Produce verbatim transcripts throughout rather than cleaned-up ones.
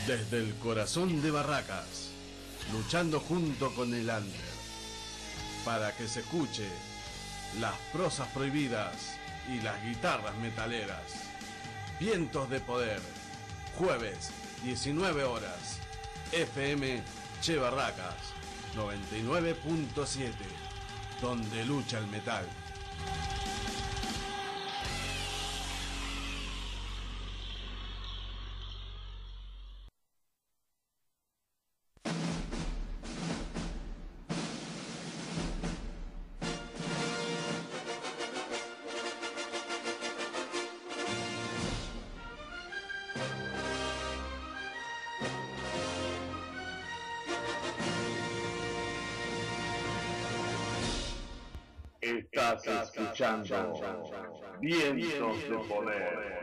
Desde el corazón de Barracas, luchando junto con el under, para que se escuche las prosas prohibidas y las guitarras metaleras. Vientos de Poder, jueves, diecinueve horas, F M Che Barracas, noventa y nueve punto siete, donde lucha el metal. Estás escuchando Vientos de Poder.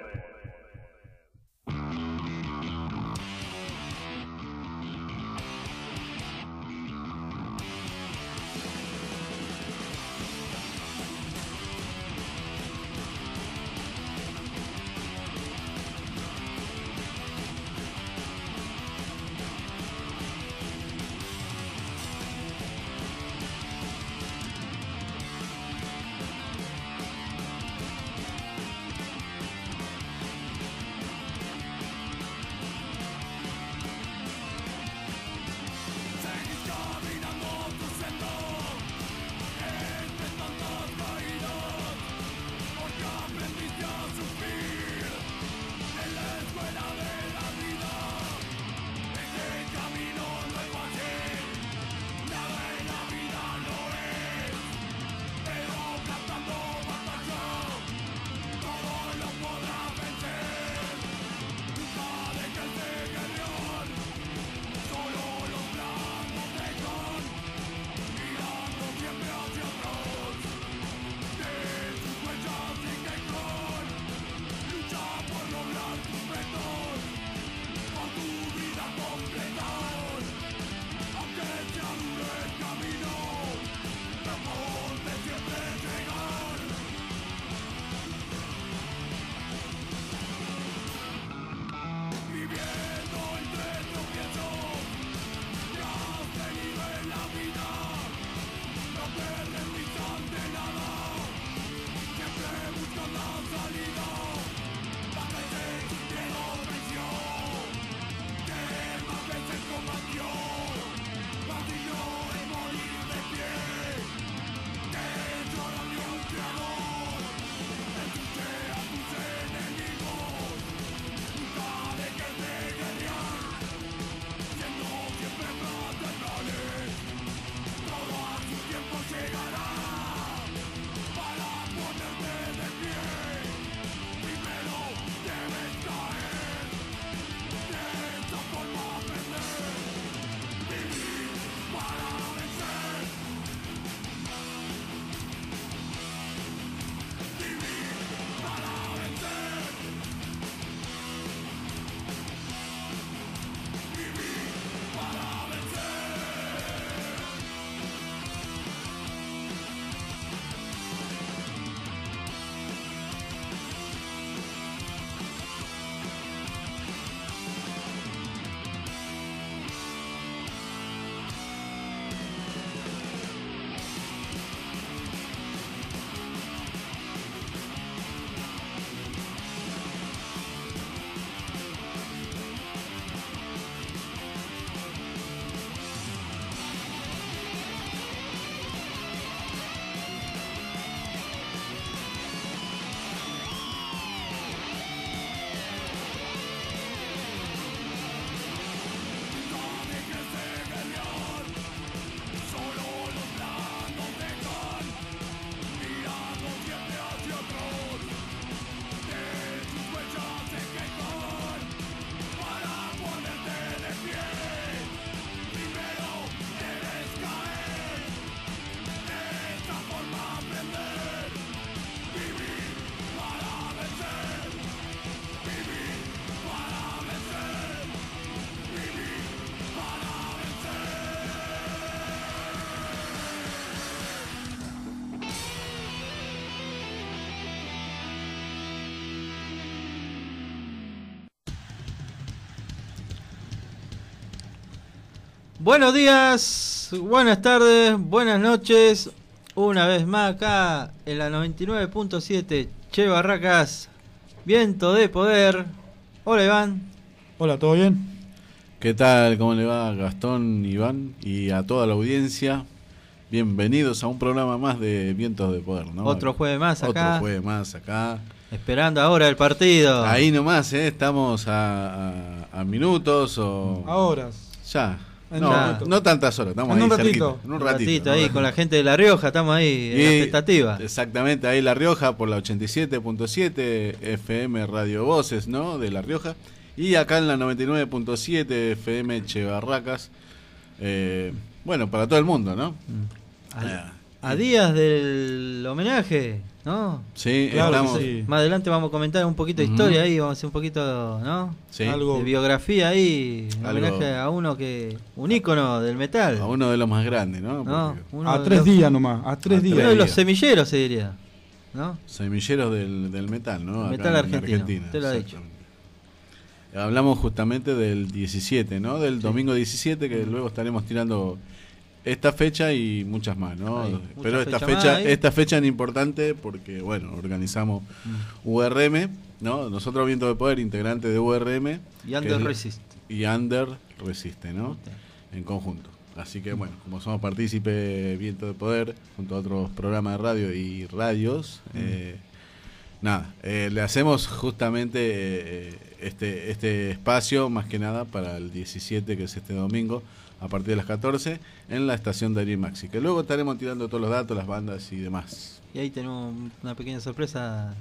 Buenos días, buenas tardes, buenas noches. Una vez más acá en la noventa y nueve punto siete Che Barracas, Viento de Poder. Hola Iván. Hola, ¿todo bien? ¿Qué tal? ¿Cómo le va Gastón, Iván y a toda la audiencia? Bienvenidos a un programa más de Vientos de Poder, ¿no? Otro jueves más acá. Otro jueves más acá. Esperando ahora el partido. Ahí nomás, ¿eh? Estamos a, a, a minutos o... A horas. Ya. En No, un no tantas horas, estamos En ahí un cerquita. ratito. En un Un ratito. ratito ¿no? ahí con la gente de La Rioja, estamos ahí en Y- la expectativa. Exactamente, ahí La Rioja por la ochenta y siete punto siete F M Radio Voces, ¿no? De La Rioja. Y acá en la noventa y nueve punto siete F M Che Barracas. Eh, bueno, para todo el mundo, ¿no? A, a días del homenaje, ¿no? Sí, Claro que estamos. sí. Más adelante vamos a comentar un poquito de Ujú. historia ahí, vamos a hacer un poquito, ¿no? Sí, Algo- De biografía ahí, en Algo- homenaje a uno que, un ícono del metal. a uno de los más grandes, ¿no? ¿No? Porque Uno A de tres los- días nomás, a tres A días. Uno de los días. semilleros se diría, ¿no? Semilleros del, del metal, ¿no? Acá Metal en argentino, Argentina, usted lo ha dicho. exactamente. Hablamos justamente del diecisiete, ¿no? Del domingo diecisiete, que luego estaremos tirando esta fecha y muchas más, ¿no? Ahí, Pero muchas esta fechas fecha, más ahí. esta fecha es importante porque, bueno, organizamos U R M, ¿no? Nosotros, Viento de Poder, integrante de U R M. Y que Under es- Resist. Y Under Resiste, ¿no? En conjunto. Así que, bueno, como somos partícipe Viento de Poder, junto a otros programas de radio y radios, eh, nada, eh, le hacemos justamente eh, este, este espacio, más que nada, para el diecisiete, que es este domingo, a partir de las catorce, en la estación de Ariel Maxi, que luego estaremos tirando todos los datos, las bandas y demás. Y ahí tenemos una pequeña sorpresa,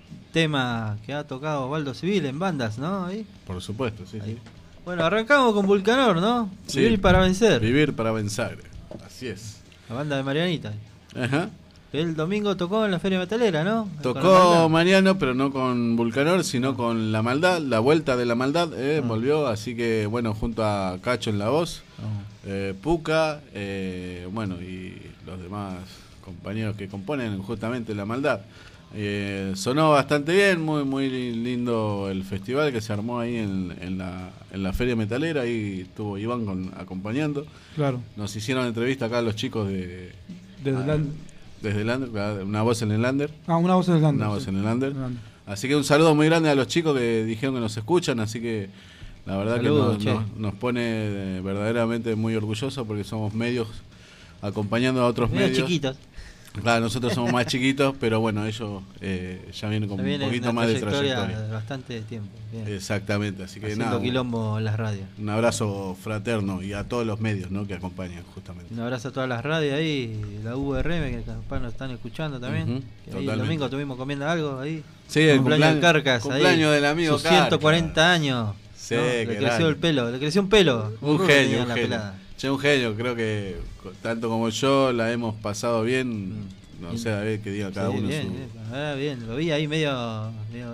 tema que ha tocado Osvaldo Civil en bandas, ¿no? Ahí. Por supuesto, sí, Ahí. sí. Bueno, arrancamos con Vulcanor, ¿no? Sí. Vivir para vencer. Vivir para vencer, así es. La banda de Marianita. Ajá. El domingo tocó en la Feria Metalera, ¿no? Con la Tocó banda. Mariano, pero no con Vulcanor, sino con La Maldad, La Vuelta de la Maldad, eh, Ah. volvió, así que bueno, junto a Cacho en la voz, No. eh, Puca, eh, bueno, y los demás compañeros que componen justamente La Maldad. Eh, sonó bastante bien, muy muy lindo el festival que se armó ahí en, en, la, en la Feria Metalera, ahí estuvo Iván con, acompañando. Claro. Nos hicieron entrevista acá los chicos de... Desde ah, la- desde el Lander, claro, una voz en el Lander. Ah, una voz en el Lander, Una voz sí. en el Lander. El Lander. Así que un saludo muy grande a los chicos que dijeron que nos escuchan, así que la verdad Saludos, que che. nos, nos, nos pone eh, verdaderamente muy orgullosos porque somos medios acompañando a otros Medio medios. chiquitos. Claro, nosotros somos más chiquitos, pero bueno, ellos eh, ya vienen con Ya viene un poquito una más de trayectoria trayectoria. de bastante tiempo. Bien. Exactamente, así que Haciendo nada, un, quilombo en las radios. un abrazo fraterno y a todos los medios, ¿no?, que acompañan justamente. Un abrazo a todas las radios ahí, la U R M que capaz nos están escuchando también. Ujú, Que ahí el totalmente. domingo estuvimos comiendo algo ahí. Sí, el cumpleaños del cumpleaños- Carcas, ahí. cumpleaños del amigo Sus ciento cuarenta Carcas. años. Sí, ¿no? qué Le creció grande. el pelo, le creció un pelo. Un rubio genio, tenía un la genio. pelada. Che, un genio, creo que co- tanto como yo la hemos pasado bien. Mm. No Bien. sé, a ver qué diga cada Sí, uno bien, su... bien, ah, bien, lo vi ahí medio, medio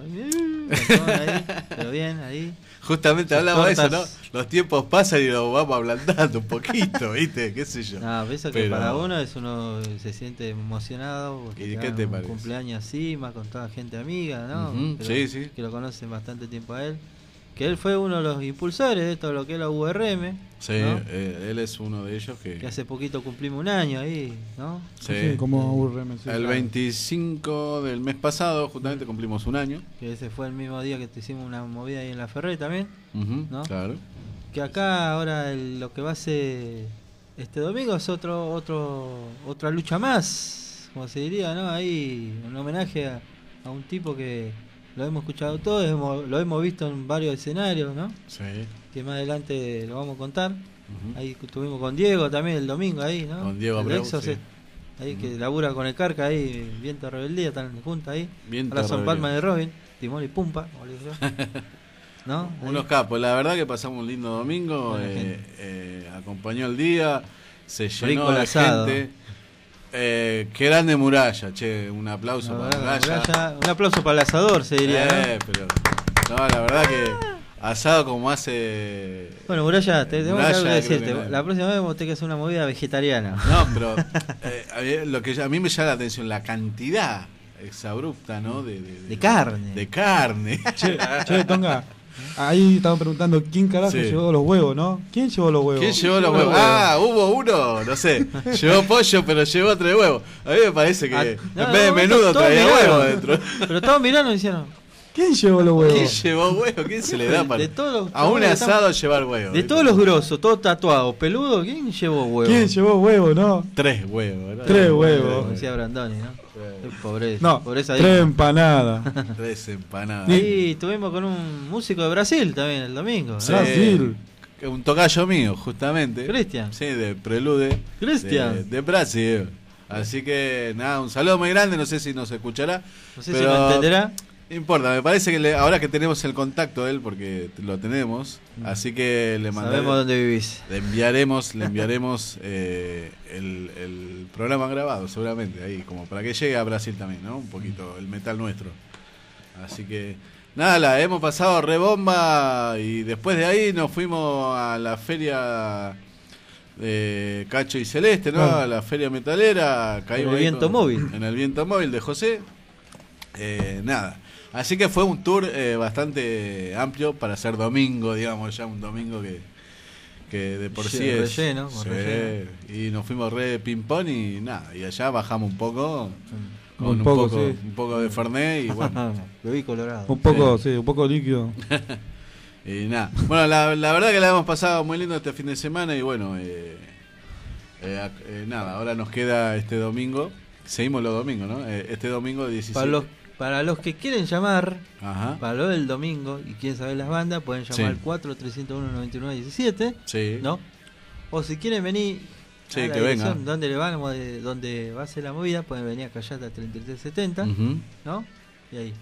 ahí, pero bien ahí. Justamente Sus hablamos de eso, ¿no? tortas. Los tiempos pasan y lo vamos ablandando un poquito, ¿viste? ¿Qué sé yo? No, pienso que Pero- para uno es uno se siente emocionado porque ¿Y te qué dan te un parece? cumpleaños así, más con toda gente amiga, ¿no? Ujú, Pero sí, sí. Que lo conocen bastante tiempo a él. Que él fue uno de los impulsores de esto, lo que es la U R M. Sí, ¿no? eh, él es uno de ellos que... Que hace poquito cumplimos un año ahí, ¿no? Sí. Sí, como U R M. sí, El claro. veinticinco del mes pasado, justamente cumplimos un año. Que ese fue el mismo día que te hicimos una movida ahí en la Ferré también. Ujú, ¿No? Claro. Que acá ahora el- lo que va a ser este domingo es otro otro otra lucha más, como se diría, ¿no? Ahí un homenaje a, a un tipo que lo hemos escuchado todos, hemos- lo hemos visto en varios escenarios, ¿no? Sí. Que más adelante lo vamos a contar. Ujú. Ahí estuvimos con Diego también el domingo ahí, ¿no? Con Diego el Abreu, Exocet, sí. ahí que Ujú. labura con el Carca ahí, Viento de Rebeldía, están juntos ahí. Viento Ahora son Rebeldía. Batman y Robin, Timón y Pumpa, como le digo yo. ¿No? Ahí. Unos capos, la verdad que pasamos un lindo domingo, Buena eh, gente. eh, acompañó el día, se llenó Rico el de asado. gente. Eh, qué grande Muralla, che, un aplauso La para verdad, Muralla. Muralla, un aplauso para el asador, se diría, ¿no? Eh, pero, no, la verdad que asado como hace... Bueno, Muralla, te tengo Muralla, que creo decirte, que no. la próxima vez vos tenés que hacer una movida vegetariana. No, pero eh, a mí- lo que a mí me llama la atención, la cantidad exabrupta, ¿no? De, de, De carne. De carne. Che, che, Tonga, Ahí estaban preguntando quién carajo Sí. llevó los huevos, ¿no? ¿Quién llevó los huevos? ¿Quién llevó los huevos? Ah, hubo uno, no sé. Llevó pollo, pero llevó tres huevos. A mí me parece que Ah, en no, vez de no, menudo todos traía miraron. huevos dentro. Pero todos mirando y dijeron, ¿Quién llevó los ¿Quién huevos? llevó huevos? ¿Quién se le da para De todos los- a un todos asado llevar huevos? de todos los grosos, todos tatuados, peludos, ¿quién llevó huevos? ¿Quién llevó huevos, no? Tres huevos. ¿no? Tres Como huevos. decía Brandoni, ¿no? Qué pobreza. No, pobreza tres digna. empanadas. Tres empanadas. Ahí estuvimos con un músico de Brasil también el domingo. Sí. ¿no? Brasil. Un tocayo mío, justamente. Cristian. Sí, de Prelude. Cristian. De, de Brasil. Así que nada, un saludo muy grande. No sé si nos escuchará. No sé pero si lo entenderá. No importa, me parece que le- ahora que tenemos el contacto de él, porque lo tenemos, así que le mandaré- Sabemos dónde vivís. le enviaremos, le enviaremos eh, el, el programa grabado, seguramente, ahí, como para que llegue a Brasil también, ¿no? Un poquito el metal nuestro. Así que, nada, la hemos pasado re bomba y después de ahí nos fuimos a la feria de Cacho y Celeste, ¿no? Claro. A la feria metalera. caímos el ahí Viento con- Móvil. En el Viento Móvil de José. Eh, nada. Así que fue un tour eh, bastante amplio para ser domingo, digamos, ya un domingo que, que de por Lle- sí es. relleno, con Sí, relleno. y nos fuimos re ping-pong y nada. Y allá bajamos un poco. Con Un un, poco, poco, sí. un poco de Fernet y bueno. Bebí colorado. Un poco, sí, un poco líquido. Y nada. Bueno, la, la verdad que la hemos pasado muy lindo este fin de semana y bueno, eh, eh, ac- eh, nada, ahora nos queda este domingo. Seguimos los domingos, ¿no? Eh, este domingo diecisiete. Para los, para los que quieren llamar, Ajá. para lo del domingo y quieren saber las bandas, pueden llamar Sí. al cuatro tres cero uno nueve nueve uno siete, Sí. ¿no? O si quieren venir Sí, a la que dirección venga. donde le vamos, de, donde va a ser la movida, pueden venir a Callata treinta y tres setenta, Ujú. ¿no? Y ahí.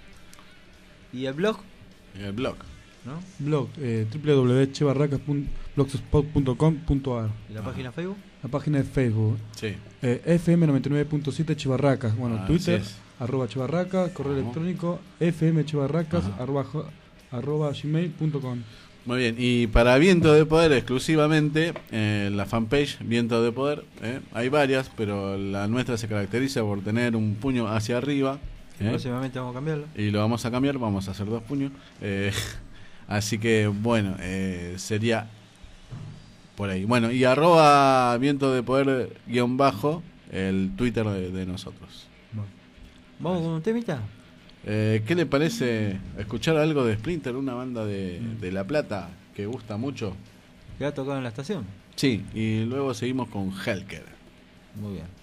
Y el blog, En el blog. ¿no? Blog eh, w w w punto chebarracas punto blogspot punto com punto a r. Y la Ah. página Facebook. La página de Facebook. Sí. Eh, F M noventa y nueve punto siete Chibarracas. Bueno, Ah, Twitter, así es. arroba Chibarracas, correo Ajá. electrónico, fmchibarracas, Ajá. arroba, jo- arroba gmail punto com. Muy bien, y para Viento de Poder exclusivamente, eh, la fanpage Viento de Poder, eh, hay varias, pero la nuestra se caracteriza por tener un puño hacia arriba, eh, Próximamente vamos a cambiarlo. y lo vamos a cambiar, vamos a hacer dos puños. eh, así que bueno, eh, sería por ahí. Bueno, y arroba Viento de Poder guión bajo, el Twitter de, de nosotros. Vamos con un temita. Eh, ¿Qué le parece escuchar algo de Splinter, una banda de, de La Plata que gusta mucho? Que ha tocado en la estación. Sí, y luego seguimos con Helker. Muy bien.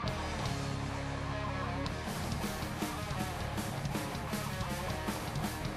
Thank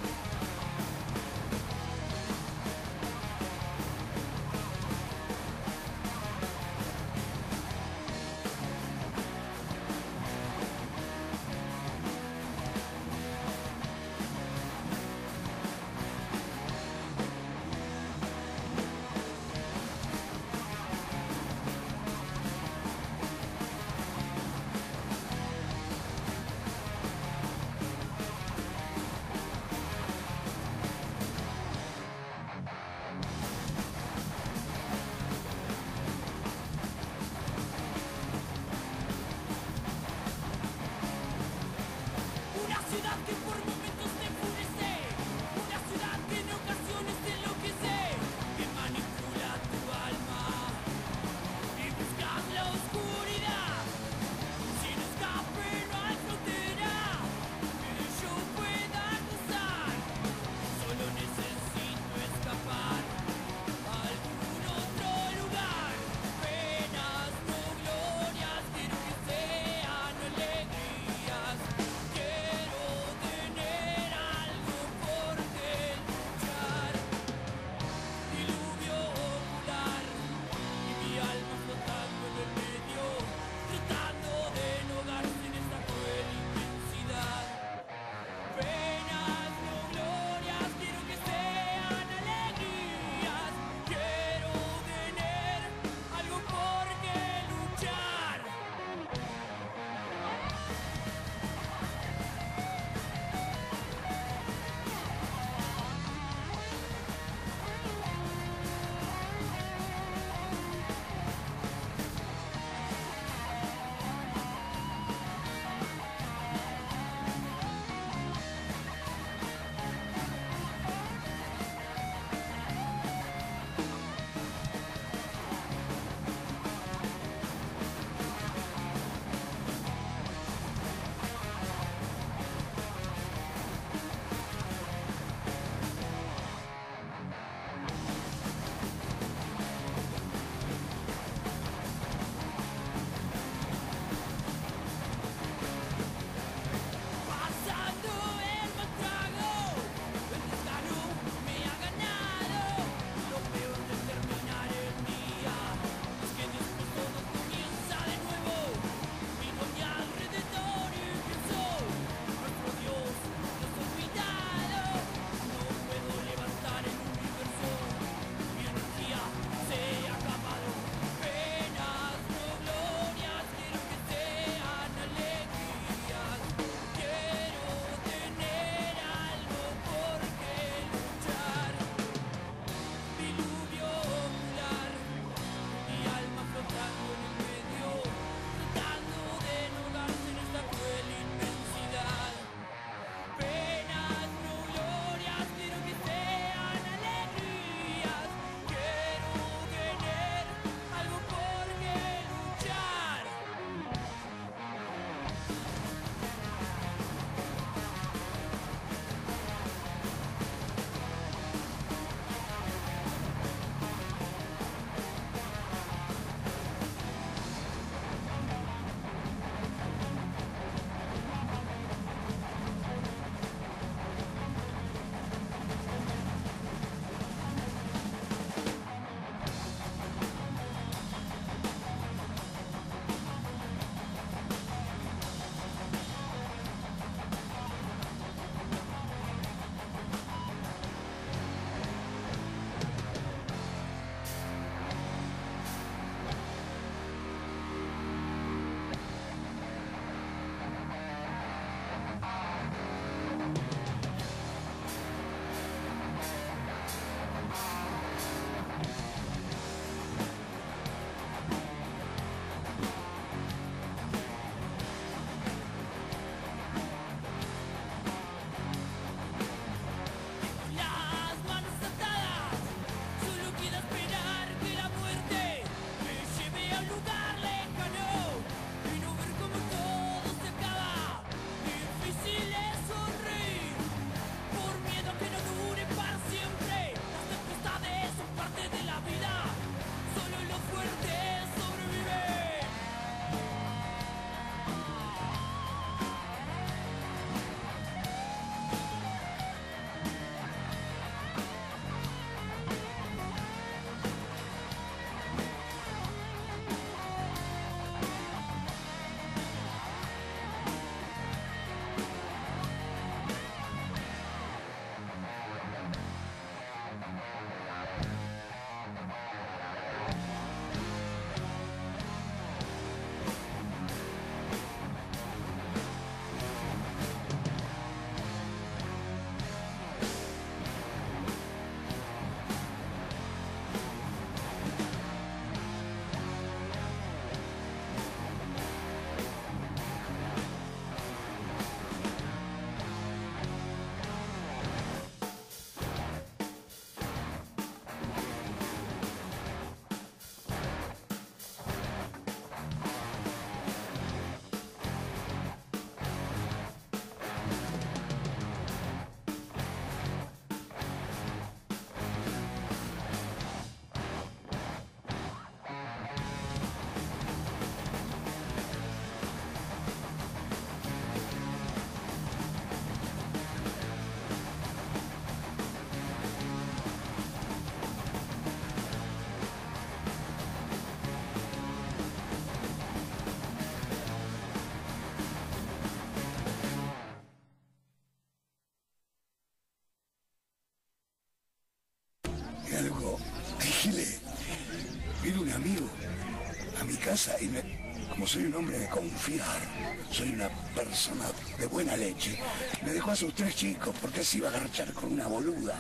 Chile, vino un amigo a mi casa y me, como soy un hombre de confiar, soy una persona de buena leche, me dejó a sus tres chicos porque se iba a agarchar con una boluda.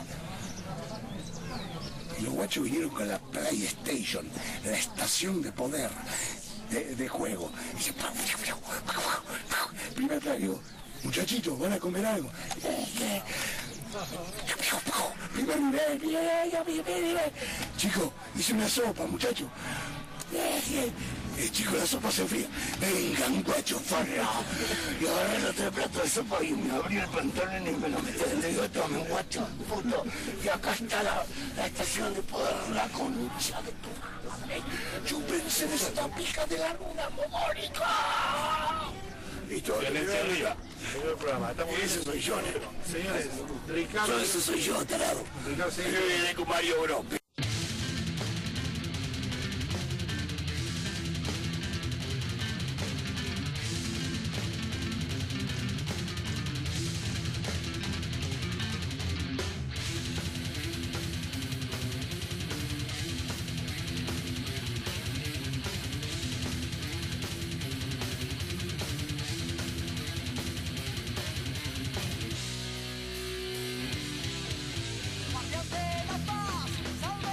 Y los guachos vinieron con la PlayStation, la estación de poder, de, de juego. Y dice, primer playo, muchachitos, ¿van a comer algo? Primer nivel, primer nivel. Chico, hice una sopa, muchacho. Eh, chico, la sopa se fría. Vengan, guacho, farra. Y agarré el otro plato de sopa y me abrí el pantalón y me lo metí dentro. Y digo, tomen, guacho, puto. Y acá está la, la estación de poder, la concha de tu madre. Chúpense de esta pija de la luna mogólica. Listo, Silencio, señor programa, estamos ese soy yo, negro. Señores, Ricardo. Yo, ese soy yo, tarado. Ricardo, Yo viene con Mario Bros. Guardián de la paz, salva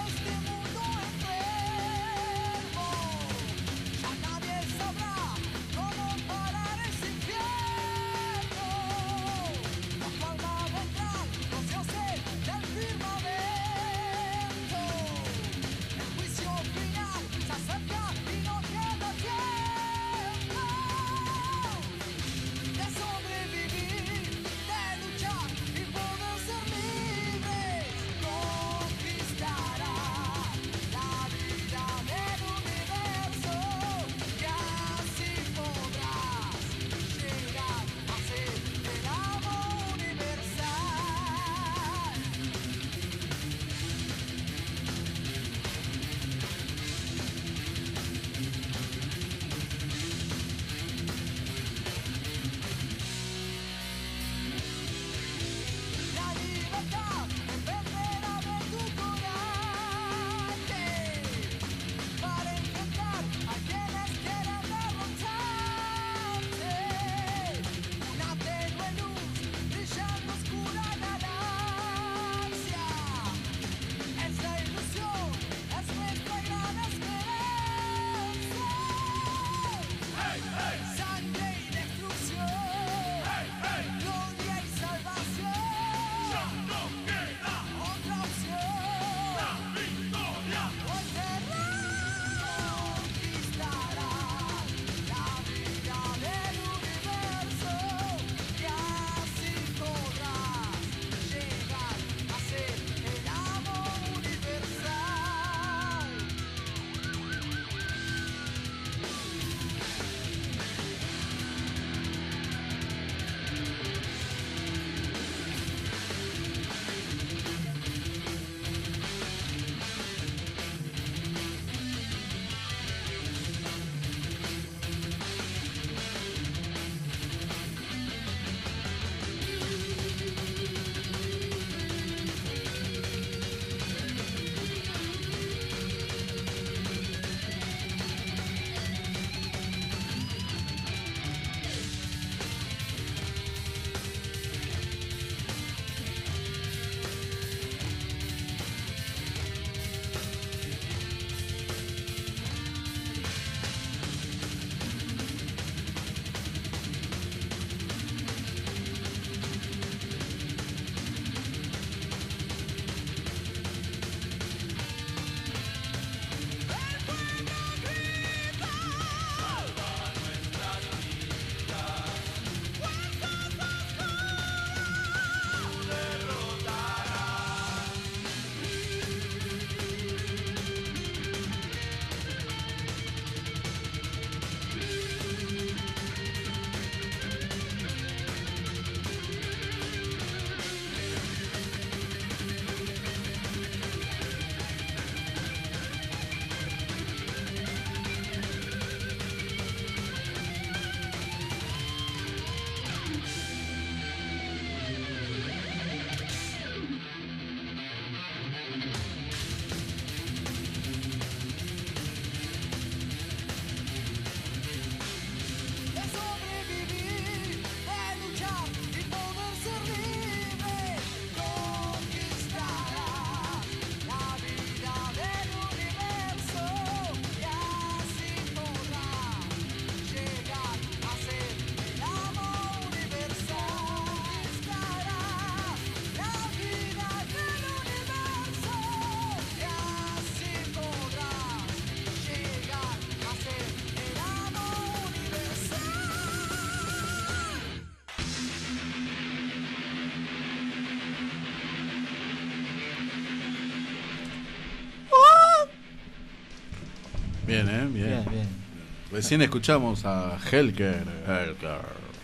Bien, ¿eh? Bien. Bien, bien. Recién escuchamos a Helker. Helker.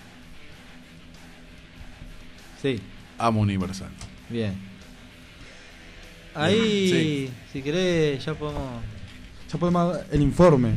Sí, Amo Universal. bien. Ahí, Sí. si querés, ya podemos... Ya podemos dar el informe.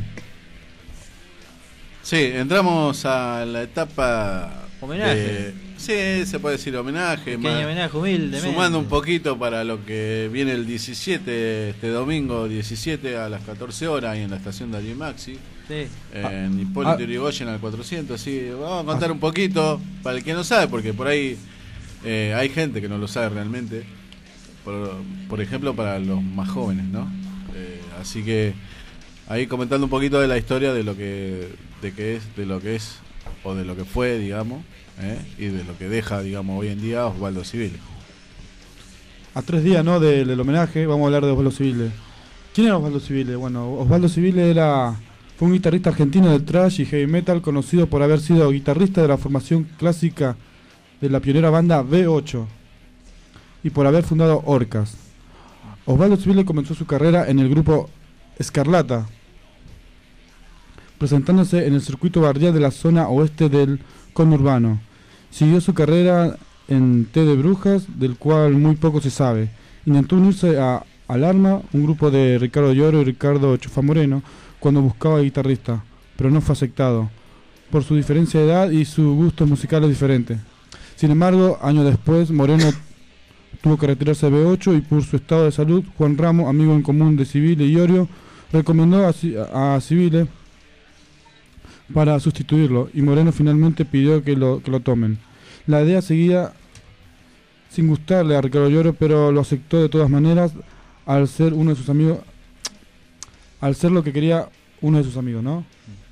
Sí, entramos a la etapa... Homenaje. de- sí, se puede decir homenaje. Pequeño más- homenaje humilde. Sumando un poquito para lo que viene el diecisiete, este domingo diecisiete a las catorce horas, ahí en la estación de Alimaxi, Sí. en Hipólito ah. Yrigoyen al cuatrocientos. Sí, vamos a contar un poquito para el que no sabe, porque por ahí eh, hay gente que no lo sabe realmente. Por, por ejemplo, para los más jóvenes, ¿no? Eh, así que ahí comentando un poquito de la historia de lo que, de que es, de lo que es o de lo que fue, digamos, ¿eh? Y de lo que deja, digamos, hoy en día Osvaldo Civile. A tres días, ¿no? del, del homenaje, vamos a hablar de Osvaldo Civile. ¿Quién era Osvaldo Civile? Bueno, Osvaldo Civile era, fue un guitarrista argentino de thrash y heavy metal, conocido por haber sido guitarrista de la formación clásica de la pionera banda B ocho y por haber fundado Orcas. Osvaldo Civile comenzó su carrera en el grupo Escarlata, presentándose en el circuito barrial de la zona oeste del conurbano. Siguió su carrera en T de Brujas, del cual muy poco se sabe. Intentó unirse a Alarma, un grupo de Ricardo Lloro y Ricardo Chufa Moreno, cuando buscaba guitarrista, pero no fue aceptado, por su diferencia de edad y sus gustos musicales diferentes. Sin embargo, años después, Moreno tuvo que retirarse de B ocho y por su estado de salud, Juan Ramos, amigo en común de Civile y Iorio, recomendó a, Ci- a Civile para sustituirlo, y Moreno finalmente pidió que lo, que lo tomen. La idea seguía sin gustarle a Ricardo Lloro, pero lo aceptó de todas maneras al ser uno de sus amigos, al ser lo que quería uno de sus amigos, ¿no?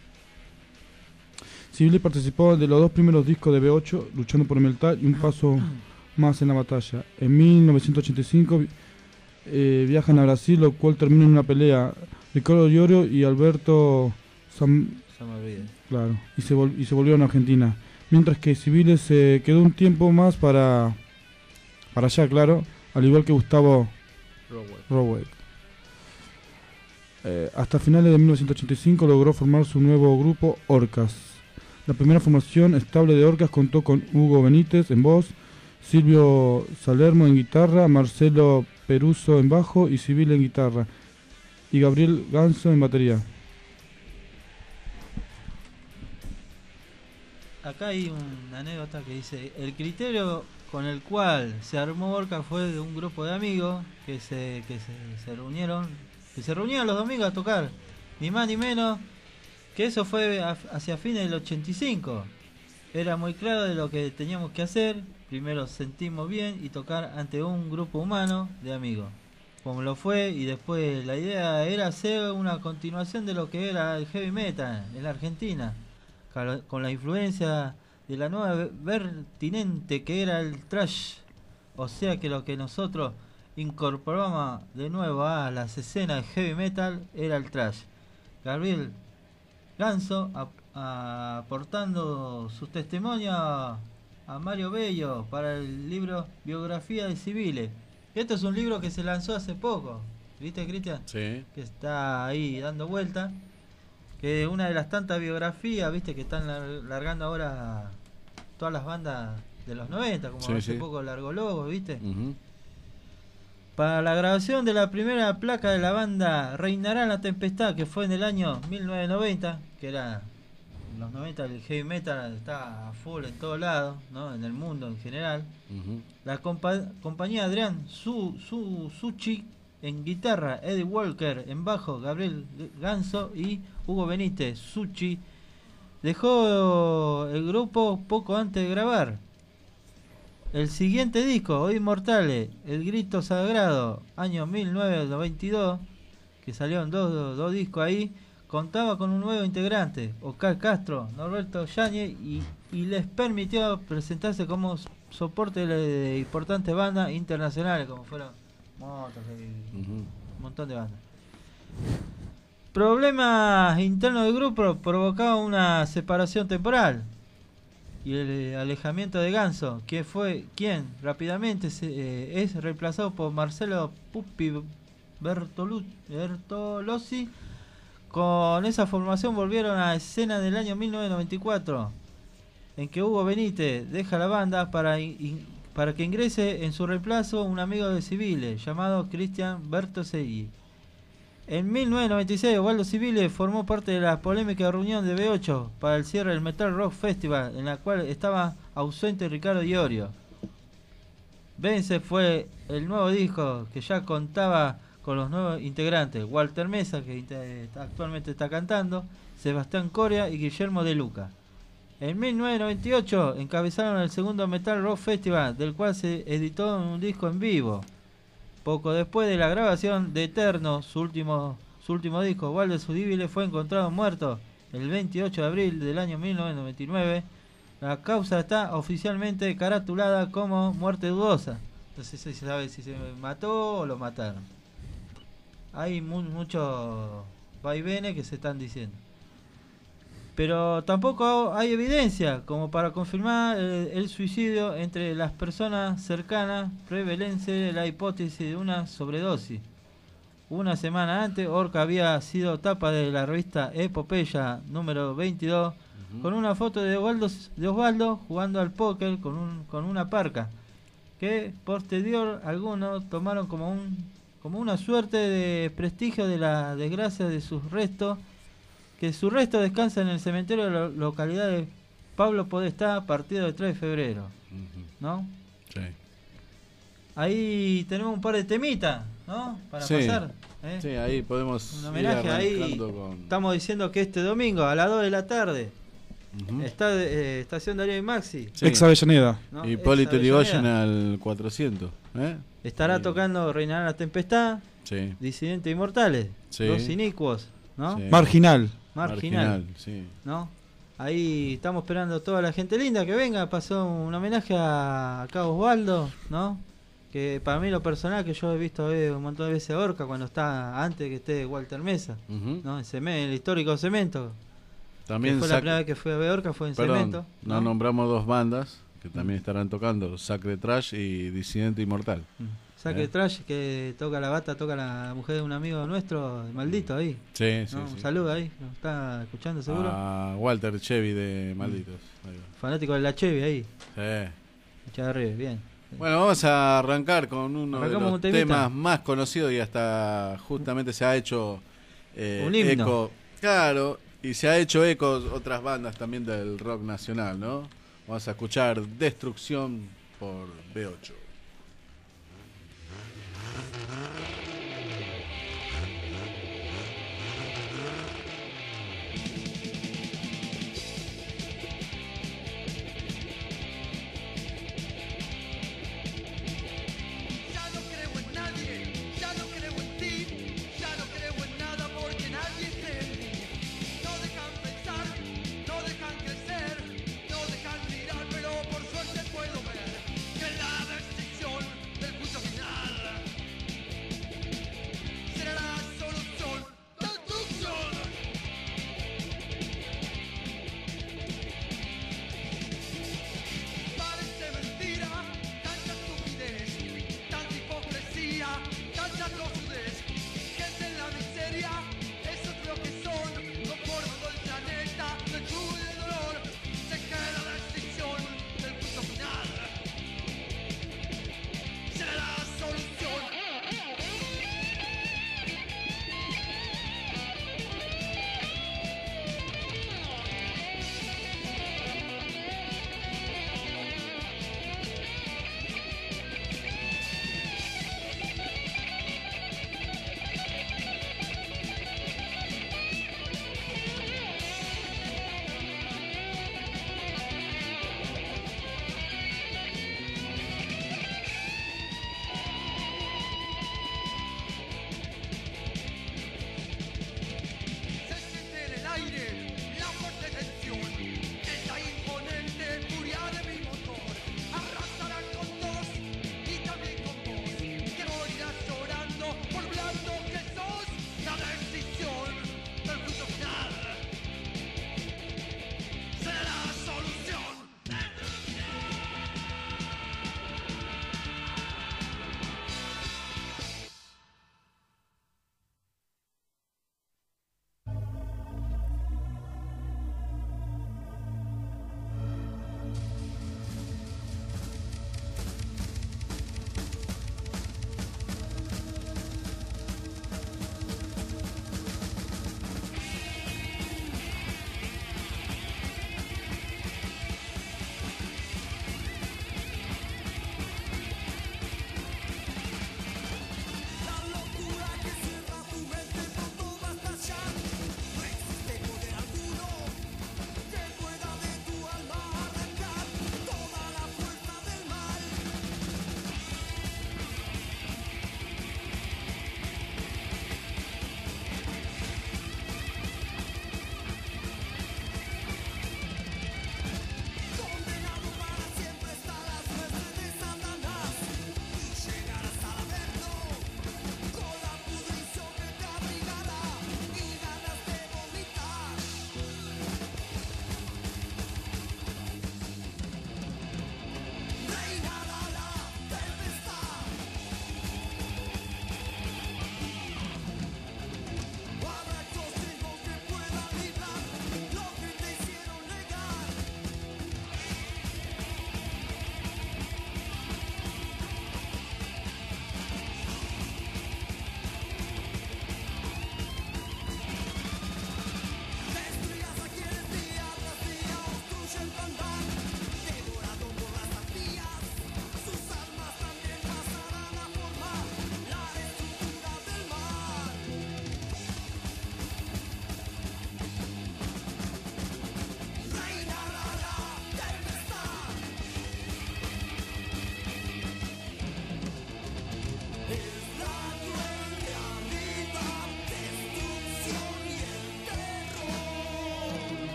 Civile participó de los dos primeros discos de B ocho, luchando por humildad y un paso más en la batalla. En mil novecientos ochenta y cinco eh, viajan a Brasil, lo cual termina en una pelea. Ricardo Lloro y Alberto Sam, Se me olvida. claro, y se, vol- y se volvieron a Argentina. Mientras que Civile se quedó un tiempo más para, para allá, claro, al igual que Gustavo Rowek. Eh, hasta finales de mil novecientos ochenta y cinco logró formar su nuevo grupo Orcas. La primera formación estable de Orcas contó con Hugo Benítez en voz, Silvio Salermo en guitarra, Marcelo Peruso en bajo y Civile en guitarra, y Gabriel Ganso en batería. Acá hay una anécdota que dice: el criterio con el cual se armó Orca fue de un grupo de amigos que se que se, se reunieron que se reunían los domingos a tocar, ni más ni menos que eso fue a- hacia fines del ochenta y cinco. Era muy claro de lo que teníamos que hacer. Primero sentimos bien y tocar ante un grupo humano de amigos, como lo fue, y después la idea era hacer una continuación de lo que era el heavy metal en la Argentina, Calo- con la influencia de la nueva ve- vertiente que era el thrash. O sea que lo que nosotros incorporamos de nuevo a las escenas de heavy metal era el thrash. Gabriel Ganso ap- a- aportando sus testimonios a, a Mario Bello para el libro Biografía de Civile. Este es un libro que se lanzó hace poco, ¿viste, Cristian? Sí. Que está ahí dando vuelta, que es una de las tantas biografías, viste, que están lar- largando ahora todas las bandas de los noventa, como Sí, hace sí. poco largó Lobo, viste. Ujú. Para la grabación de la primera placa de la banda Reinará la Tempestad, que fue en el año mil novecientos noventa, que era en los noventa el heavy metal está a full en todos lados, ¿no? En el mundo en general. Ujú. La compa- compañía Adrián Su, Su, Suchi en guitarra, Eddie Walker en bajo, Gabriel Ganso y Hugo Benítez Suchi dejó el grupo poco antes de grabar. El siguiente disco, Hoy Mortales, El Grito Sagrado, año mil novecientos noventa y dos, que salieron dos, dos, dos discos ahí, contaba con un nuevo integrante, Oscar Castro, Norberto Yáñez, y, y les permitió presentarse como soporte de, de importantes bandas internacionales, como fueron Motorhead y Ujú. un montón de bandas. Problemas internos del grupo provocaban una separación temporal y el alejamiento de Ganso, que fue quien rápidamente se, eh, es reemplazado por Marcelo Pupi Bertolu- Bertolozzi Con esa formación volvieron a escena del año mil novecientos noventa y cuatro, en que Hugo Benítez deja la banda para, in, para que ingrese en su reemplazo un amigo de Civile llamado Cristian Bertosegui. En mil novecientos noventa y seis, Osvaldo Civile formó parte de la polémica reunión de B ocho para el cierre del Metal Rock Festival, en la cual estaba ausente Ricardo Iorio. Vence fue el nuevo disco que ya contaba con los nuevos integrantes: Walter Mesa, que actualmente está cantando, Sebastián Coria y Guillermo De Luca. En mil novecientos noventa y ocho encabezaron el segundo Metal Rock Festival, del cual se editó un disco en vivo. Poco después de la grabación de Eterno, su último, su último disco, Osvaldo Civile fue encontrado muerto el veintiocho de abril del año mil novecientos noventa y nueve. La causa está oficialmente caratulada como muerte dudosa. No sé si se sabe si se mató o lo mataron. Hay mu muchos vaivenes que se están diciendo. Pero tampoco hay evidencia como para confirmar el, el suicidio entre las personas cercanas. Prevalece la hipótesis de una sobredosis. Una semana antes, Orca había sido tapa de la revista Epopeya número veintidós, uh-huh, con una foto de Osvaldo, de Osvaldo jugando al póker con, un, con una parca, que posterior algunos tomaron como, un, como una suerte de prestigio de la desgracia de sus restos, que su resto descansa en el cementerio de la localidad de Pablo Podestá, partido del tres de febrero. Uh-huh. ¿No? Sí. Ahí tenemos un par de temitas, ¿no? Para sí, pasar. ¿eh? Sí, ahí podemos un homenaje ir ahí. Con... Estamos diciendo que este domingo a las dos de la tarde, uh-huh, está eh, Estación Darío y Maxi. Sí. Ex Avellaneda. ¿No? Y Polito Yrigoyen al cuatrocientos. ¿eh? Estará sí. tocando Reinará la Tempestad, sí, Disidentes Inmortales, sí, Los Inicuos, ¿no? Sí. Marginal. Marginal, Marginal, sí. ¿no? Ahí estamos esperando a toda la gente linda que venga. Pasó un homenaje a, a Cabo Osvaldo, ¿no? Que para mí lo personal, que yo he visto eh, un montón de veces a Orca cuando está, antes que esté Walter Mesa, uh-huh, ¿no? En Cemento, el histórico Cemento. También fue la primera vez que fui a ver Orca, fue en Perdón, Cemento. ¿no? Nos nombramos dos bandas que también estarán tocando, Sacre Trash y Disidente Inmortal. Uh-huh. Sacre eh. Trash, que toca la bata, toca la mujer de un amigo nuestro, Maldito, ahí. Sí, sí, ¿no? sí. Un saludo ahí, nos está escuchando seguro. A Walter Chevy de Malditos. Mm. Fanático de la Chevy ahí. Sí. Echada arriba, bien. Bueno, vamos a arrancar con uno Arrancamos de los temas más conocidos y hasta justamente se ha hecho eh, un himno. Eco. Claro, y se ha hecho eco otras bandas también del rock nacional, ¿no? Vamos a escuchar Destrucción por B ocho. No dejan mirar, pero por suerte puedo ver que la destrucción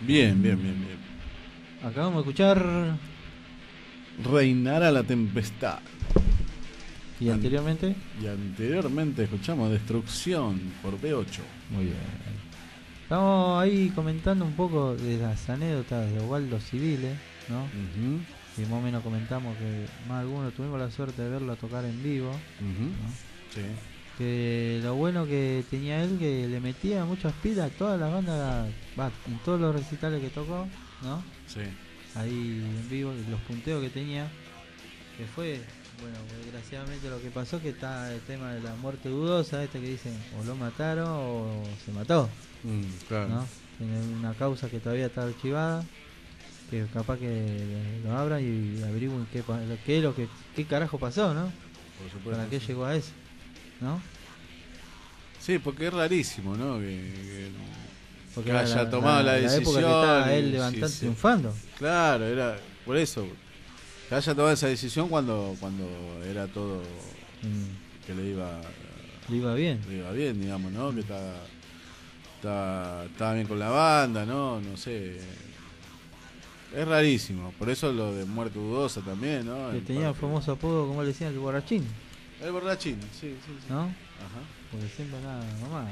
Bien, bien, bien, bien. Acabamos de escuchar. Reinará la tempestad. ¿Y anteriormente? Y anteriormente escuchamos Destrucción por B ocho. Muy bien. Estamos ahí comentando un poco de las anécdotas de Osvaldo Civile, ¿no? Uh-huh. Y más o menos comentamos que más algunos tuvimos la suerte de verlo tocar en vivo, Uh-huh. ¿no? Sí. Que lo bueno que tenía él, que le metía muchas pilas a todas las bandas, va, en todos los recitales que tocó, ¿no? Sí. Ahí en vivo, y los punteos que tenía, que fue, bueno, desgraciadamente lo que pasó, que está el tema de la muerte dudosa, este que dicen, o lo mataron o se mató, Mm, claro. ¿no? Tiene una causa que todavía está archivada, que capaz que lo abran y averigüen qué, pa- lo- qué, lo que, qué carajo pasó, ¿no? Por supuesto. Para qué sí. llegó a eso, ¿no? Sí, porque es rarísimo, ¿no? Que, que Porque que era haya tomado la, la época que decisión. estaba él y- levantando, sí, sí. triunfando. Claro, era por eso. Que haya tomado esa decisión cuando cuando era todo Mm, que le iba le iba bien. le iba bien, digamos, ¿no? Que estaba, estaba, estaba bien con la banda, ¿no? No sé. Es rarísimo. Por eso lo de muerte dudosa también, ¿no? Que En tenía el parte. famoso apodo, como le decían, el borrachín, El borrachín, sí, sí, sí. ¿no? Ajá. Porque siempre nada nomás.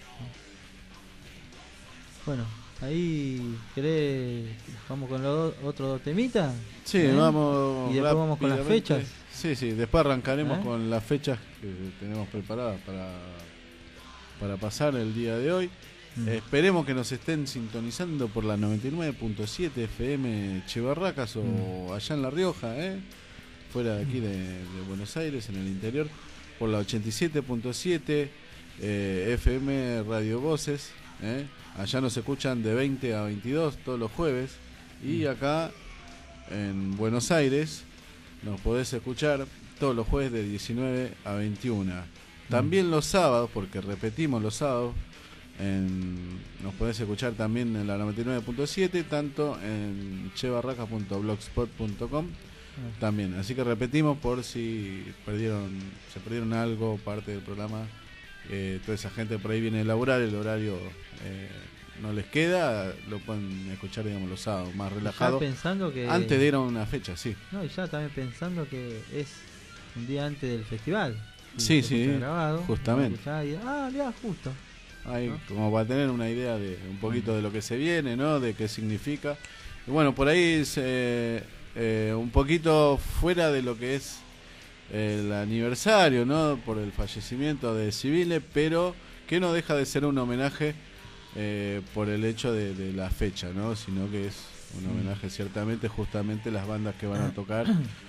Bueno, ahí querés, vamos con los do- otros dos temitas. Sí, ¿Eh? vamos. Y después vamos con las rápidamente. fechas. Sí, sí, después arrancaremos ¿Eh? con las fechas que tenemos preparadas para, para pasar el día de hoy. Mm. Esperemos que nos estén sintonizando por la noventa y nueve punto siete F M Chebarracas o Mm. allá en La Rioja, ¿eh? Fuera de aquí de, de Buenos Aires, en el interior, por la ochenta y siete punto siete eh, F M Radio Voces. ¿eh? Allá nos escuchan de veinte a veintidós todos los jueves. Y acá en Buenos Aires nos podés escuchar todos los jueves de diecinueve a veintiuna. También los sábados, porque repetimos los sábados, en, nos podés escuchar también en la noventa y nueve punto siete, tanto en chebarracas punto blogspot punto com también. Así que repetimos por si perdieron se perdieron algo, parte del programa. Eh, toda esa gente por ahí viene a laburar, el horario eh, no les queda, lo pueden escuchar, digamos, los sábados, más relajado. Ya pensando que... Antes dieron una fecha, sí. No, y ya también pensando que es un día antes del festival. Y Sí, se sí, escucha grabado, justamente. escuchá y, ah, ya, justo. Ahí, ¿no? como para tener una idea de un poquito de lo que se viene, ¿no? De qué significa. Y bueno, por ahí es eh, eh, un poquito fuera de lo que es el aniversario, ¿no? Por el fallecimiento de Civile, pero que no deja de ser un homenaje eh, por el hecho de, de la fecha, ¿no? Sino que es un homenaje ciertamente, justamente las bandas que van a tocar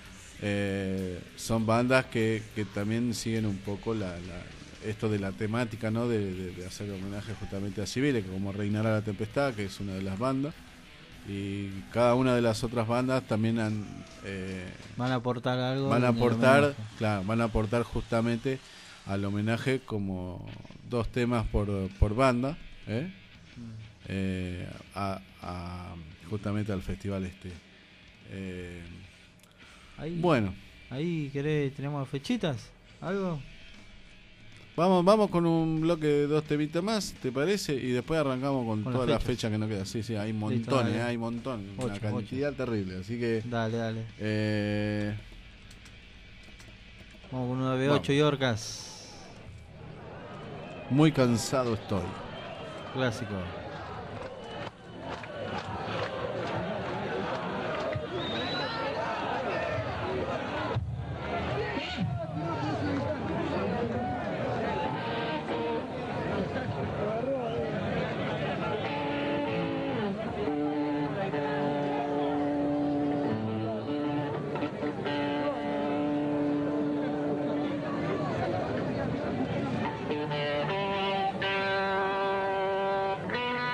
eh, son bandas que, que también siguen un poco la, la esto de la temática, ¿no? De, de, de hacer homenaje justamente a Civile, que como Reinará la Tempestad, que es una de las bandas, y cada una de las otras bandas también han eh, Van a aportar algo. van a en el aportar, homenaje. claro, van a aportar justamente al homenaje como dos temas por, por banda, ¿eh? Eh, a, a- justamente al festival este. Eh, Ahí, bueno, ahí querés, tenemos fechitas, algo. vamos vamos con un bloque de dos temitas más, ¿te parece? Y después arrancamos con, Con todas las las fechas. fechas que nos quedan. Sí, sí, hay Listo, montones, dale. hay montones, una Ocho, cantidad terrible. Así que Dale, dale. eh, Vamos con uno de B ocho y Orcas, muy cansado estoy. clásico. Thank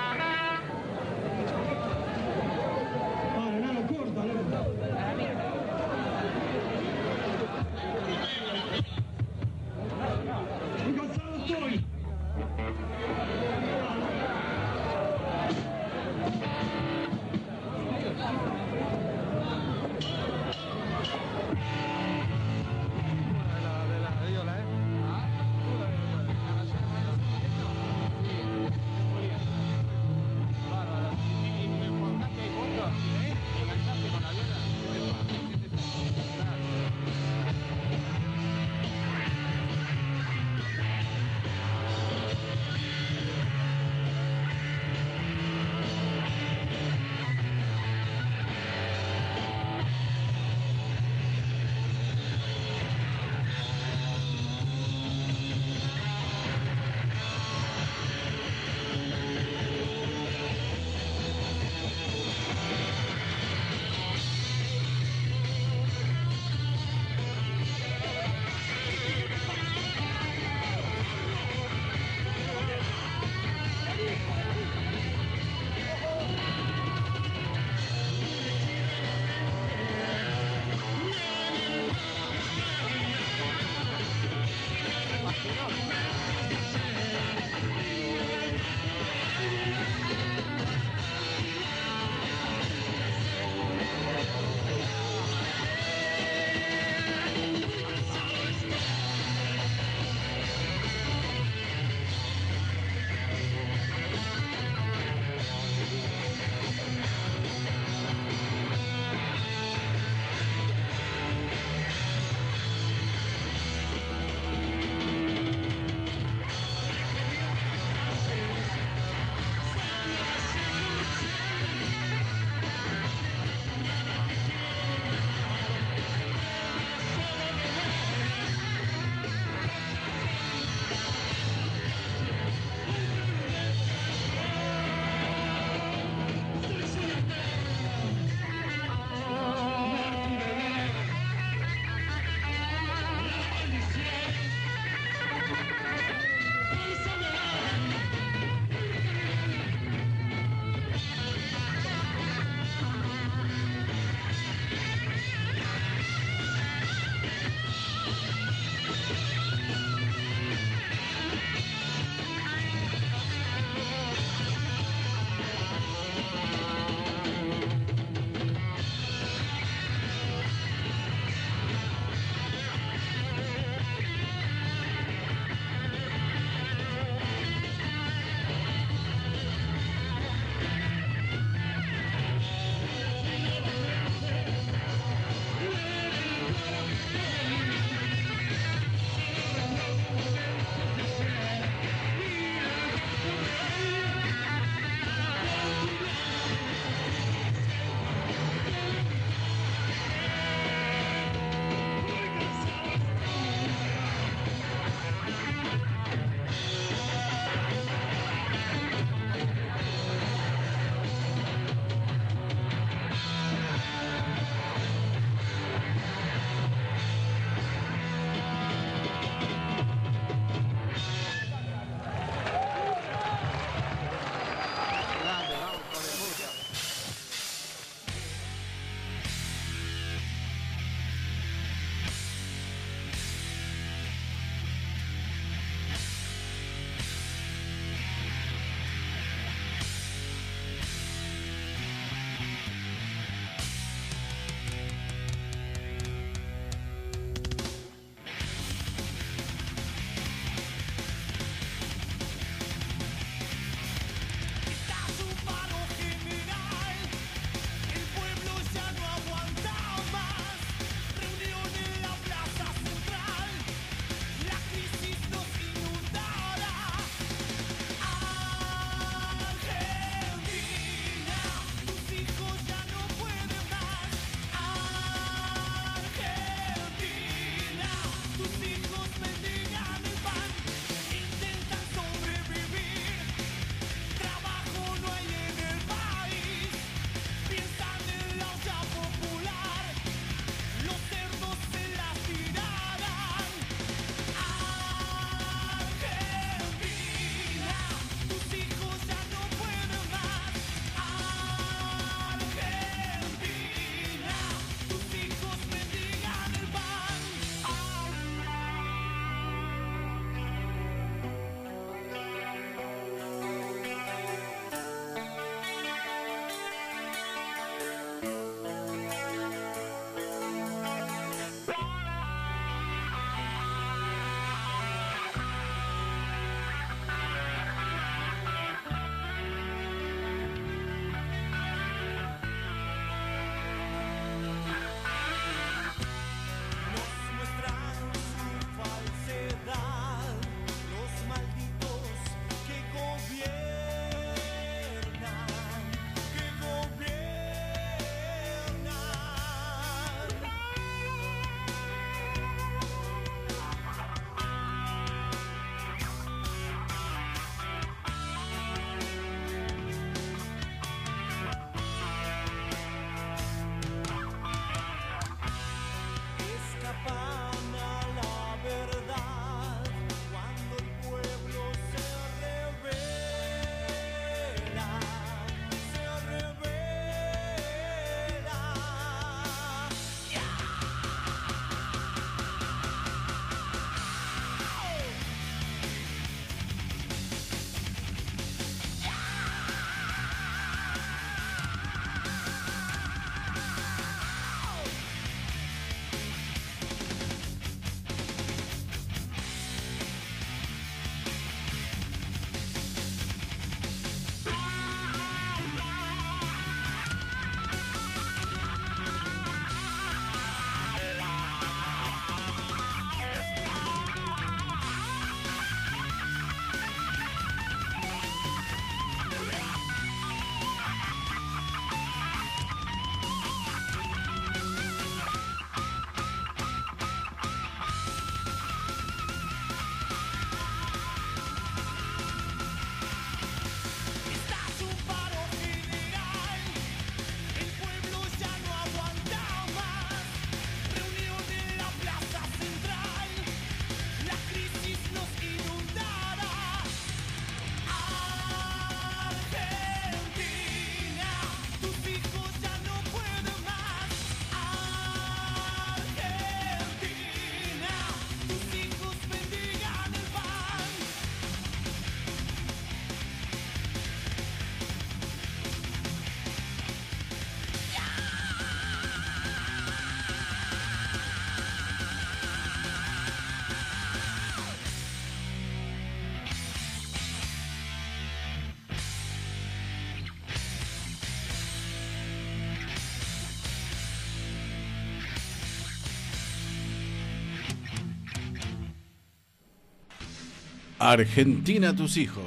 Argentina, tus hijos.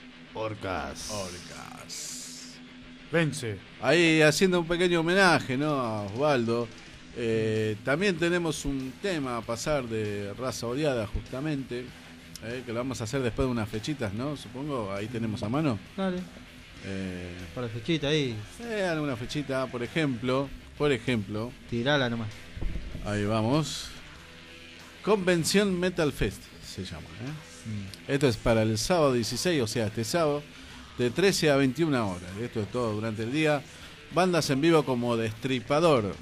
Orcas. Orcas. Vence. Ahí haciendo un pequeño homenaje, ¿no?, a Osvaldo. Eh, también tenemos un tema a pasar de Raza Odiada, justamente, eh, que lo vamos a hacer después de unas fechitas, ¿no? Supongo, ahí tenemos a mano. Dale, Eh, para la fechita ahí, eh, alguna fechita, por ejemplo, por ejemplo, tirala nomás. ahí vamos. Convención Metal Fest se llama, ¿eh? Esto es para el sábado dieciséis, o sea, este sábado, de trece a veintiuna horas. Esto es todo durante el día. Bandas en vivo como Destripador,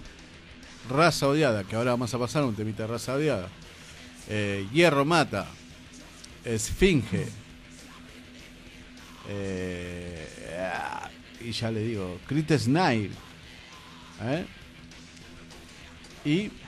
Raza Odiada, que ahora vamos a pasar un temita de Raza Odiada, eh, Hierro Mata, Esfinge, eh, y ya le digo, Crit Snail, ¿eh? y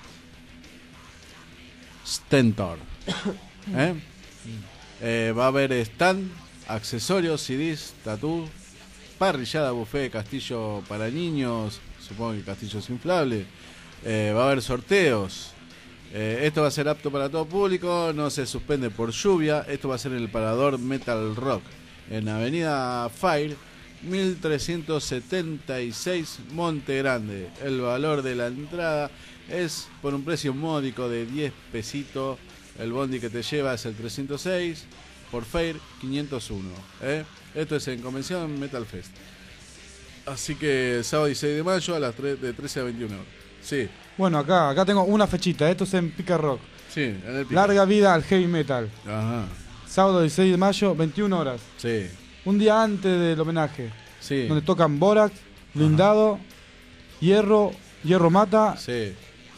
Stentor. ¿eh? Eh, va a haber stand, accesorios, C Ds, tatú, parrillada, buffet, castillo para niños, supongo que castillos inflables. Eh, va a haber sorteos. Eh, esto va a ser apto para todo público, no se suspende por lluvia. Esto va a ser en el Parador Metal Rock, en Avenida Fire, mil trescientos setenta y seis, Monte Grande. El valor de la entrada es por un precio módico de diez pesitos. El bondi que te lleva es el trescientos seis, por Fair quinientos uno. ¿eh? Esto es en Convención Metal Fest. Así que sábado dieciséis de mayo a las tres, de trece a veintiuna horas. Sí, Bueno, acá acá tengo una fechita. Esto es en Pica Rock. sí, en el pico. Larga vida al heavy metal. Ajá, Sábado dieciséis de mayo, veintiuna horas. sí, Un día antes del homenaje. sí, Donde tocan Borax, Blindado, Hierro, Hierro Mata, sí.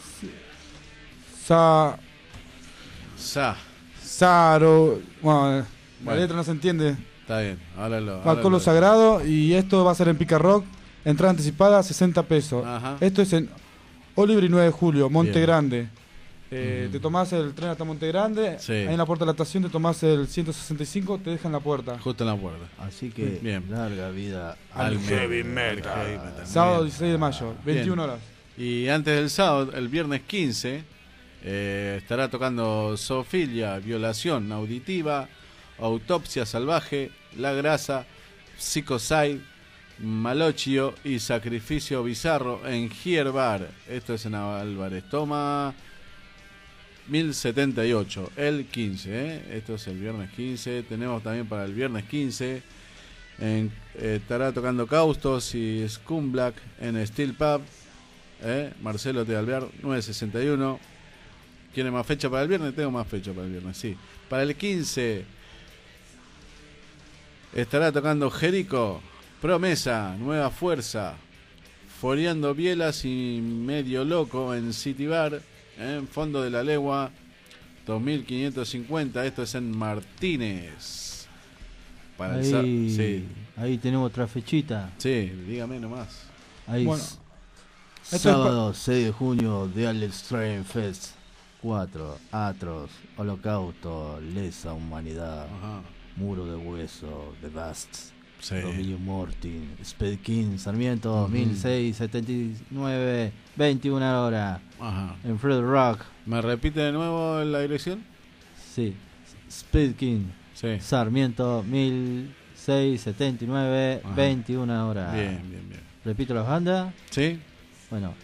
Sa... Sa, Saro... Bueno, la Bueno. letra no se entiende. está bien, ahora lo... ahora Balcón lo- Lo Sagrado. Y esto va a ser en Pica Rock. Entrada anticipada, sesenta pesos. Ajá. Esto es en Oliver y nueve de julio, Monte Bien. Grande. Eh, Ujú. Te tomás el tren hasta Monte Grande, Sí. ahí en la puerta de la estación te tomás el ciento sesenta y cinco, te dejan la puerta. Justo en la puerta. Así que Bien. larga vida Al heavy metal. metal. Al heavy metal. Sábado Bien. dieciséis de mayo, veintiuna horas. Y antes del sábado, el viernes quince, eh, estará tocando Zoofilia, Violación Auditiva, Autopsia Salvaje, La Grasa, Psicoside, Malochio y Sacrificio Bizarro en Hierbar. Esto es en Álvarez Toma mil setenta y ocho, el quince. ¿eh? Esto es el viernes quince. Tenemos también para el viernes quince. En, eh, estará tocando Caustos y Scumblack en Steel Pub. ¿eh? Marcelo T. Alvear, novecientos sesenta y uno. ¿Tiene más fecha para el viernes? Tengo más fecha para el viernes, sí. Para el quince estará tocando Jerico, Promesa, Nueva Fuerza, Foreando Bielas y Medio Loco en City Bar, en Fondo de la Legua, dos mil quinientos cincuenta. Esto es en Martínez. Para el sa- Ahí, sí, ahí tenemos otra fechita. sí, dígame nomás. Ahí Bueno. s- Esto es Sábado seis de junio, The Extreme Fest cuatro, Atros, Holocausto, Lesa Humanidad, Ajá. Muro de Hueso, The Basts, Sí. Dominio Mortin, Speed King, Sarmiento, Ujú. mil seiscientos setenta y nueve, veintiuna horas Ajá. en Fred Rock. ¿Me repite de nuevo la dirección? Sí, Speed King, Sí. Sarmiento, mil seiscientos setenta y nueve, Ajá. veintiuna horas. Bien, bien, bien. Repito las bandas. ¿Sí? Bueno,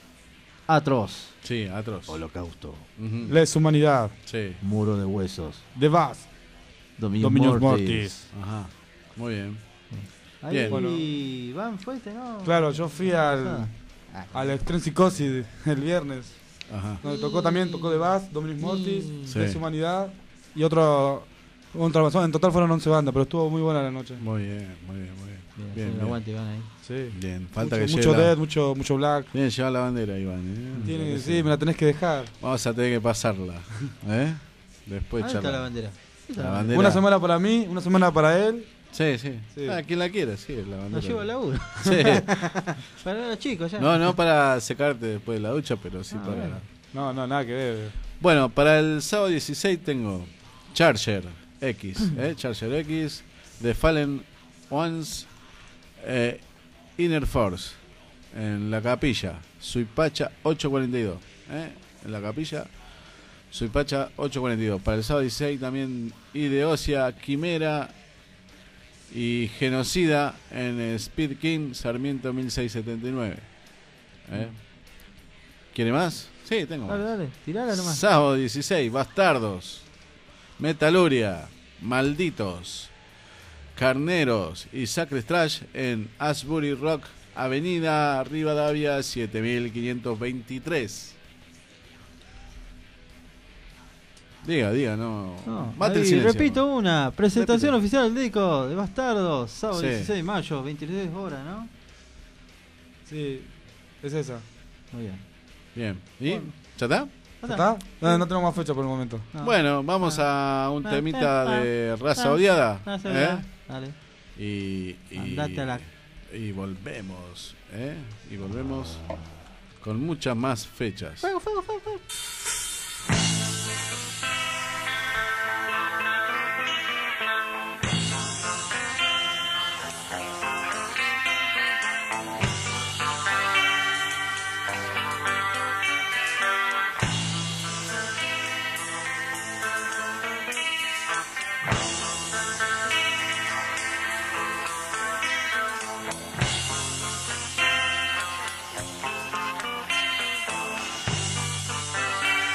Atroz, Sí, atroz. Holocausto, Ujú. Les Humanidad, Sí. Muro de Huesos, The Bass, Dominio Dominios Mortis, Mortis. Ajá. Muy bien. ahí Bien. Bueno. Van fuiste, ¿no? Claro, yo fui al, Ah. al Extreme Psicosis el viernes, Ajá. donde tocó también, tocó The Bass, Dominios Mortis, Sí. Les Humanidad y otro, otra persona. En total fueron once bandas, pero estuvo muy buena la noche. Muy bien, muy bien, muy bien. Bien, Bien, sí, bien. aguante, van ahí. Sí. Bien, falta mucho que mucho lleve la... death, mucho, mucho black. Bien, lleva la bandera, Iván. ¿eh? Tiene, Me sí, parece. me la tenés que dejar. Vamos a tener que pasarla. ¿Eh? Después ¿Dónde está charla. la bandera? ¿Dónde está La la bandera. Una semana para mí, una semana para él. Sí, sí. Sí. Ah, quien la quiera, sí, la Lo bandera. llevo al laburo. Sí. Para los chicos ya. No, no para secarte después de la ducha, pero sí Ah, para... bueno. No, no, nada que ver. Bueno, para el sábado dieciséis tengo Charger X, ¿eh? Charger X, The Fallen Ones, eh, Inner Force, en la capilla, Suipacha ochocientos cuarenta y dos, ¿eh? En la capilla, Suipacha ochocientos cuarenta y dos. Para el sábado dieciséis también Ideosia, Quimera y Genocida en Speed King, Sarmiento mil seiscientos setenta y nueve. ¿eh? ¿Quiere más? Sí, tengo más. Dale, dale, tirala nomás. Sábado dieciséis, Bastardos, Metaluria, Malditos, Carneros y Sacred Trash en Asbury Rock, Avenida Rivadavia siete mil quinientos veintitrés. Diga, diga, no. No, Mate el ahí, silencio. repito una, presentación Repite. oficial del disco de Bastardos, sábado Sí. dieciséis de mayo, veintitrés horas, ¿no? Sí, es esa. Muy bien. Bien. ¿Y? Bueno. ¿Ya está? ¿Ya ¿Está? No, no tenemos más fecha por el momento. No. Bueno, vamos a un Ah, temita ah, de raza ah, odiada. Ah, se ¿eh? verá. Dale. Y, y, Andate a la- y volvemos, ¿eh? Y volvemos con muchas más fechas. Fuego, fuego, fuego, fuego. Thank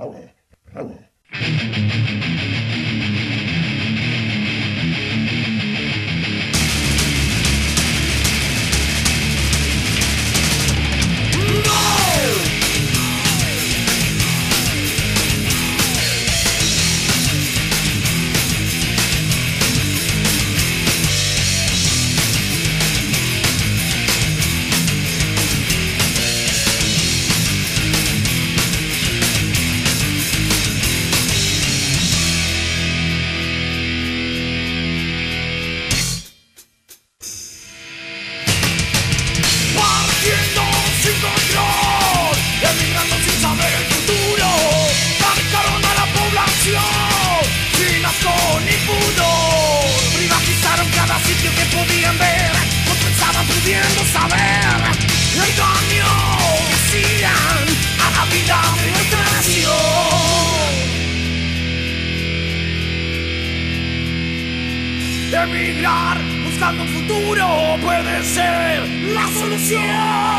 Emigrar buscando un futuro puede ser la solución.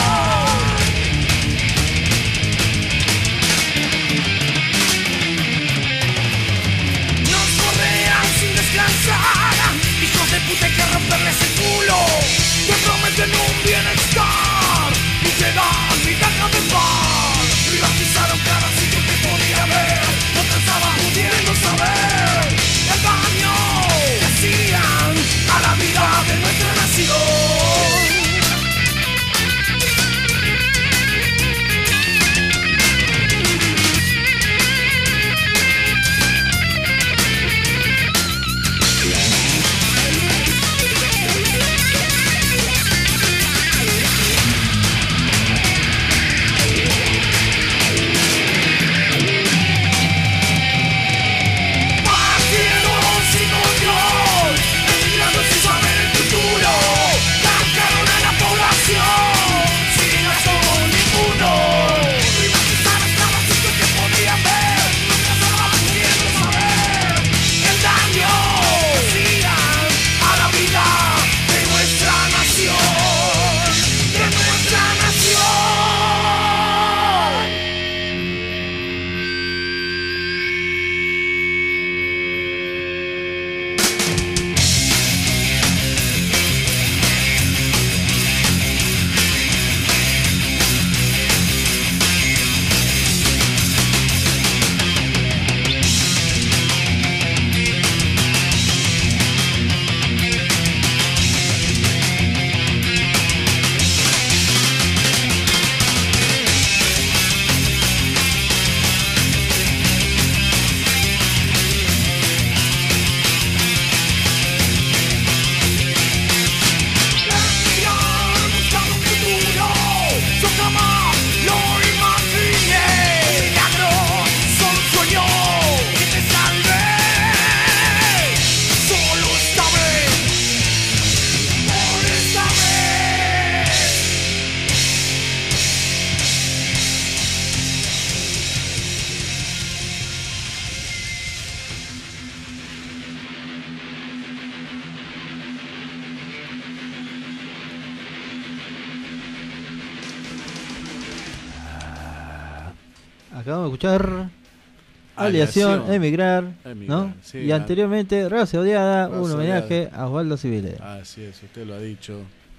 Nos correan sin descansar, hijos de puta hay que romperles el culo. Te prometen un bienestar y te dan migajas de pan. Privatizaron cada sitio que podía ver, no pensaba pudiendo saber el daño que hacían a la vida de nuestra nación. Acabamos de escuchar Aleación, Aleación. Emigrar, Emigrar, ¿no? sí, y a- anteriormente Raza Odiada, Raza un homenaje a Osvaldo Civile. Así es, usted lo ha dicho.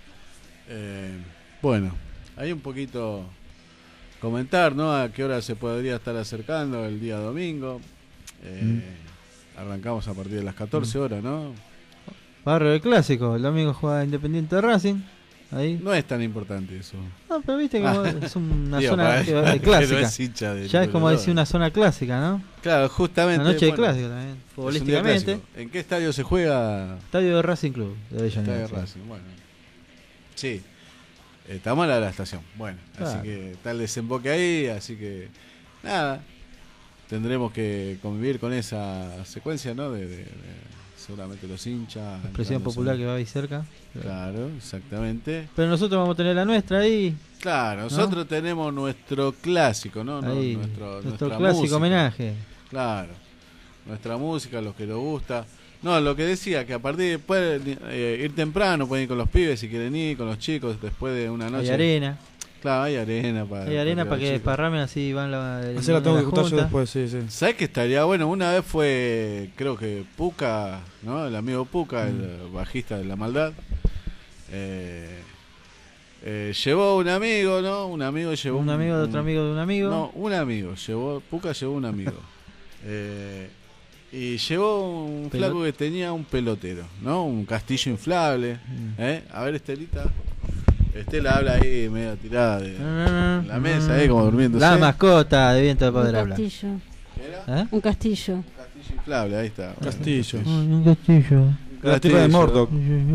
Eh, bueno, hay un poquito comentar, ¿no? A qué hora se podría estar acercando el día domingo. Eh, Mm. Arrancamos a partir de las catorce horas, ¿no? Barrio del Clásico, el domingo juega Independiente de Racing. Ahí. No es tan importante eso. No, pero viste como es una Digo, zona para- que- para de que clásica. no es hincha del Ya es como Colorado. decir una zona clásica, ¿no? Claro, justamente. Una noche de bueno, clásico también, es un día futbolísticamente. clásico. ¿En qué estadio se juega? Estadio de Racing Club de Avellaneda. Estadio sí. Racing, bueno. Sí. Eh, Estamos a la de la estación. Bueno, Claro. así que está el desemboque ahí, así que nada. Tendremos que convivir con esa secuencia, ¿no? De, de- de seguramente los hinchas. Expresión entrándose. popular que va ahí cerca. Claro, exactamente. Pero nosotros vamos a tener la nuestra ahí. Claro, nosotros tenemos nuestro clásico, ¿no? No, ahí nuestro nuestro nuestra clásico música. homenaje. Claro, nuestra música, los que nos gusta. No, lo que decía, que a partir de pueden eh, ir temprano, pueden ir con los pibes si quieren ir, con los chicos, después de una Hay noche. arena. Claro, hay arena para... Hay arena para que los chicos. desparramen, así van la... Así la tengo que juntar yo junta. después, sí, sí. ¿Sabes que estaría bueno? Una vez fue, creo que Puca, ¿no? El amigo Puca, el bajista de La Maldad. Eh, eh, llevó un amigo, ¿no? Un amigo llevó Un amigo de otro amigo de un amigo. No, un amigo. Llevó, Puca llevó un amigo. eh, y llevó un Pelot- flaco que tenía un pelotero, ¿no? Un castillo inflable. Mm. ¿eh? A ver, Estelita. Estela habla ahí medio tirada de En la mesa, ahí como durmiéndose. La mascota de Viento de Poder Un hablar. castillo. ¿Qué era? ¿Eh? Un castillo. Un castillo inflable, ahí está. Castillo. Un castillo. La tierra de Mordor.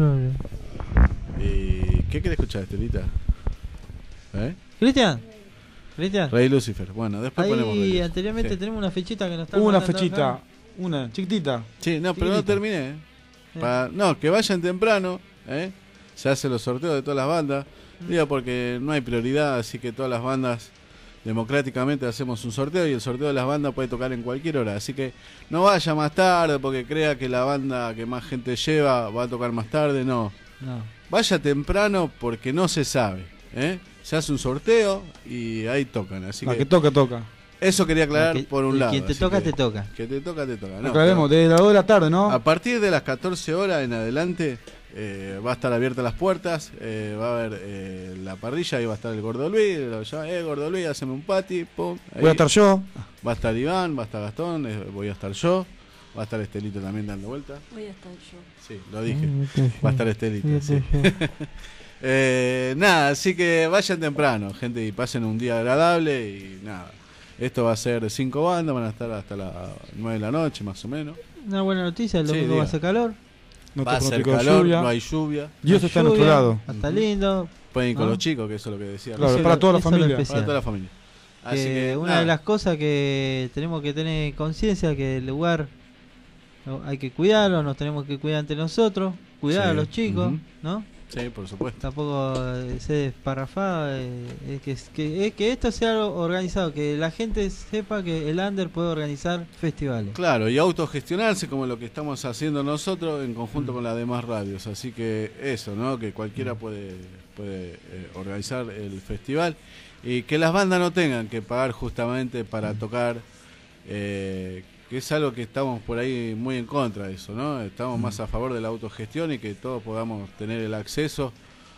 ¿Y qué querés escuchar, Estelita? ¿Eh? Cristian, Cristian. Rey Lucifer. Bueno, después ponemos Rey Ahí Lucifer. anteriormente Sí. tenemos una fechita que nos está Hubo una mandando fechita, acá. una chiquitita. Sí, no, pero no Chiquitita. terminé. ¿eh? Sí. Para- no, que vayan temprano. ¿eh? Se hacen los sorteos de todas las bandas. Digo, porque no hay prioridad, así que todas las bandas democráticamente hacemos un sorteo y el sorteo de las bandas puede tocar en cualquier hora. Así que no vaya más tarde porque crea que la banda que más gente lleva va a tocar más tarde. No. No. Vaya temprano porque no se sabe. ¿eh? Se hace un sorteo y ahí tocan. Así La que, que toca, toca. eso quería aclarar Que- por un que lado. Quien te así toca, que- te toca. Que te toca, te toca. No, Aclaremos, pero de las dos de la tarde, ¿no? a partir de las catorce horas en adelante eh, va a estar abiertas las puertas. eh, va a haber eh, la parrilla. Ahí va a estar el Gordo Luis. Lo llama, eh, Gordo Luis, haceme un pati. Pum, ahí. Voy a estar yo. Va a estar Iván, va a estar Gastón. eh, voy a estar yo. Va a estar Estelita también dando vuelta. Voy a estar yo. Sí, lo dije. Va a estar Estelita, sí. Eh, nada, así que vayan temprano, gente, y pasen un día agradable y nada. Esto va a ser cinco bandas, van a estar hasta las nueve de la noche, más o menos. Una buena noticia, el Sí, domingo diga. va a hacer calor. No va a te ser pronóstico de calor, lluvia. no hay lluvia. Dios está a nuestro Lluvia, lado. va a estar lindo. Pueden ir con ¿no? los chicos, que eso es lo que decía. Claro, recién. para toda la Eso es lo familia. especial. Para toda la familia. Así Que que, una nada. de las cosas que tenemos que tener conciencia que el lugar no, hay que cuidarlo, nos tenemos que cuidar entre nosotros, cuidar Sí, a los chicos, ujú. ¿no? Sí, por supuesto. Tampoco eh, se desparrafado, eh, es que, que, es que esto sea algo organizado, que la gente sepa que el under puede organizar festivales. Claro, y autogestionarse como lo que estamos haciendo nosotros en conjunto con las demás radios. Así que eso, ¿no? Que cualquiera puede, puede eh, organizar el festival y que las bandas no tengan que pagar justamente para tocar, eh, que es algo que estamos por ahí muy en contra de eso, ¿no? Estamos más a favor de la autogestión y que todos podamos tener el acceso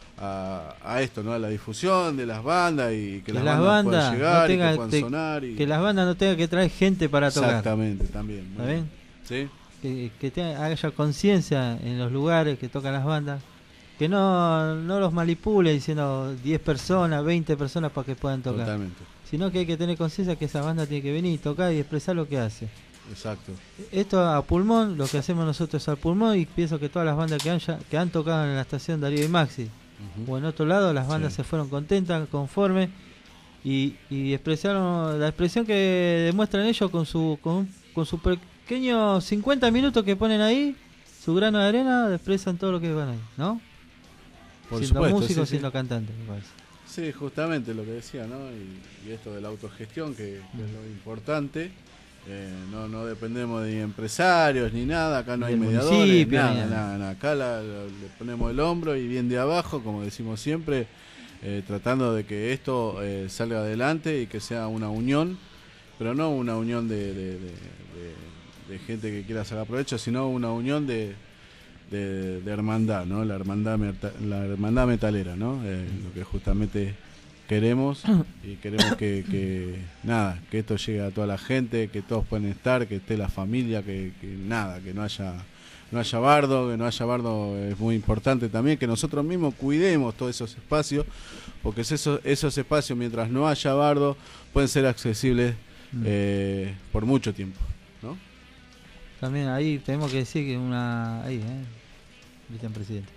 a, a esto, ¿no? A la difusión de las bandas y que, Que las, las bandas, bandas puedan no llegar y tengan- que puedan te- sonar. Y... Que las bandas no tengan que traer gente para tocar. Exactamente, también. muy ¿Está bien? ¿Sí? Que, que tenga- haya conciencia en los lugares que tocan las bandas. Que no, no los manipule diciendo diez personas, veinte personas para que puedan tocar. Totalmente. Sino que hay que tener conciencia que esa banda tiene que venir y tocar y expresar lo que hace. Exacto. Esto a pulmón, lo que hacemos nosotros es al pulmón y pienso que todas las bandas que han, ya- que han tocado en la estación Darío y Maxi Ujú. o en otro lado, las bandas Sí. se fueron contentas, conformes y, y expresaron la expresión que demuestran ellos con su con, con su pequeño cincuenta minutos que ponen ahí, su grano de arena, expresan todo lo que van ahí, ¿no? Por siendo supuesto, músicos, sí, sí. siendo cantantes, me parece. Sí, justamente lo que decía, ¿no? Y, y esto de la autogestión, que, que es lo importante. Eh, no, no dependemos de ni empresarios ni nada, acá no Ni hay del mediadores, municipio, nada, ni nada. nada, nada. Acá la- la- le ponemos el hombro y bien de abajo, como decimos siempre, eh, tratando de que esto eh, salga adelante y que sea una unión, pero no una unión de, de, de- de- de gente que quiera sacar provecho, sino una unión de, de, de hermandad, ¿no? La hermandad, meta- la hermandad metalera, ¿no? Eh, lo que justamente queremos y queremos que, que nada, que esto llegue a toda la gente, que todos puedan estar, que esté la familia, que, que nada, que no haya no haya bardo, que no haya bardo es muy importante también, que nosotros mismos cuidemos todos esos espacios, porque esos, esos espacios mientras no haya bardo pueden ser accesibles Mm. eh, por mucho tiempo, ¿no? También ahí tenemos que decir que una... Ahí, ¿eh? Cristian Presidente.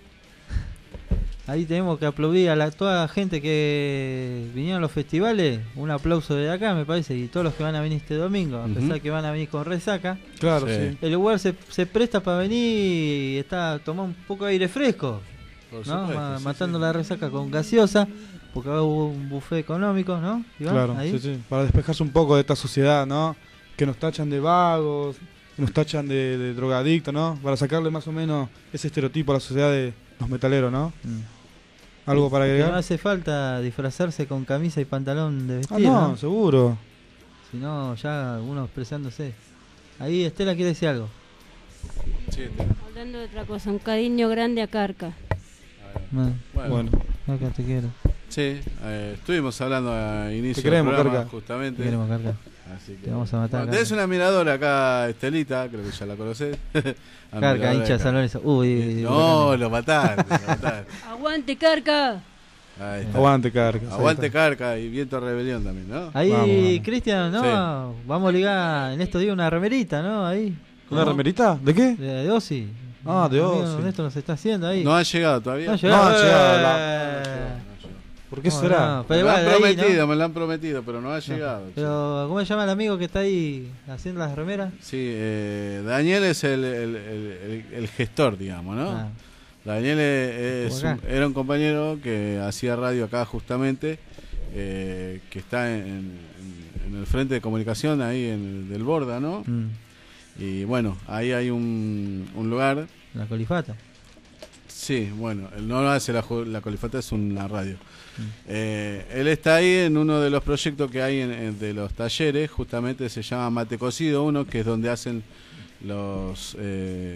Ahí tenemos que aplaudir a la, toda la gente que vinieron a los festivales. Un aplauso de acá, me parece. Y todos los que van a venir este domingo, a Ujú. pesar que van a venir con resaca. Claro, Sí. sí. El lugar se, se presta para venir y está tomando un poco de aire fresco, Por ¿no? supuesto, Ma- sí, matando sí. la resaca con gaseosa, porque ahora hubo un buffet económico, ¿no? Iván? Claro, Ahí. sí, sí. Para despejarse un poco de esta sociedad, ¿no? Que nos tachan de vagos, que nos tachan de, de drogadictos, ¿no? Para sacarle más o menos ese estereotipo a la sociedad de los metaleros, ¿no? Mm. ¿Algo para Que no agregar? hace falta disfrazarse con camisa y pantalón de Ah, vestir, no, ¿no? seguro. Si no, ya uno expresándose. Ahí Estela quiere decir algo. Sí, te- Hablando de otra cosa, un cariño grande a Carca. Man, Bueno, Bueno, Carca, te quiero. sí, eh, estuvimos hablando a inicio Te queremos, del programa, Carca. justamente. Te queremos, Carca. Así que, Te vamos a matar, Bueno, Carca. tenés una miradora acá, Estelita, creo que ya la conocés. Carca, hincha de San Lorenzo. Uy, No, lo mataste, lo mataste. ¡Aguante, Carca! Ahí está. aguante, Carca. Aguante Carca y Viento Rebelión también, ¿no? Ahí, Vamos, vamos. Cristian, ¿no? Vamos a ligar en estos días una remerita, ¿no? Ahí. ¿Una ¿No? remerita? ¿De qué? De, de Ozzy. Ah, de Amigo, Ozzy. Esto nos está haciendo ahí. No ha llegado todavía. No ha llegado. No ha llegado, Eh. la- ¿Por qué No, será? no, Me pero lo han igual, ahí, prometido, ¿no? me lo han prometido, pero no ha llegado. che. Pero, ¿cómo se llama el amigo que está ahí haciendo las remeras? Sí, eh, Daniel es el, el, el- el- el gestor, digamos, ¿no? Ah, Daniel es Como acá. un- era un compañero que hacía radio acá justamente, eh, que está en, en- en el frente de comunicación ahí en el del Borda, ¿no? mm, Y bueno, ahí hay un, un lugar. la colifata. Sí, bueno, él no hace la, ju- la colifata, es una radio. Eh, él está ahí en uno de los proyectos que hay en, en- de los talleres, justamente se llama Mate Cocido uno, que es donde hacen los... Eh,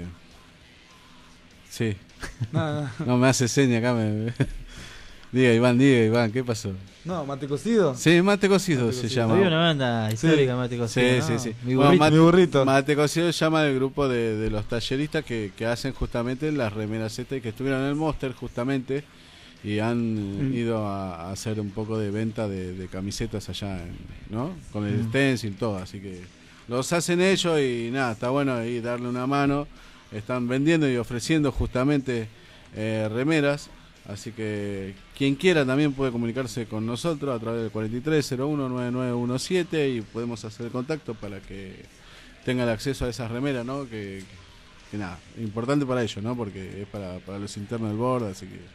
sí, Nada, no me hace seña acá. Me, diga Iván, diga Iván, ¿qué pasó? no, mate cocido. Sí, Mate Cocido Mate se Cocido. llama. Había una banda histórica, Mate Cocido, Sí, ¿no? sí, sí. Mi Bueno, burrito. Mate, Mi burrito. Mate Cocido se llama el grupo de, de los talleristas que, que hacen justamente las remeras estas y que estuvieron en el Monster justamente y han Mm. ido a, a hacer un poco de venta de, de camisetas allá, en- ¿no? Con el Mm. stencil, todo, así que los hacen ellos y nada, está bueno ahí darle una mano. Están vendiendo y ofreciendo justamente eh, remeras. Así que quien quiera también puede comunicarse con nosotros a través del cuarenta y tres cero uno nueve nueve diecisiete y podemos hacer el contacto para que tengan acceso a esas remeras, ¿no? Que, que, que nada, importante para ellos, ¿no? Porque es para, para los internos del board, así que...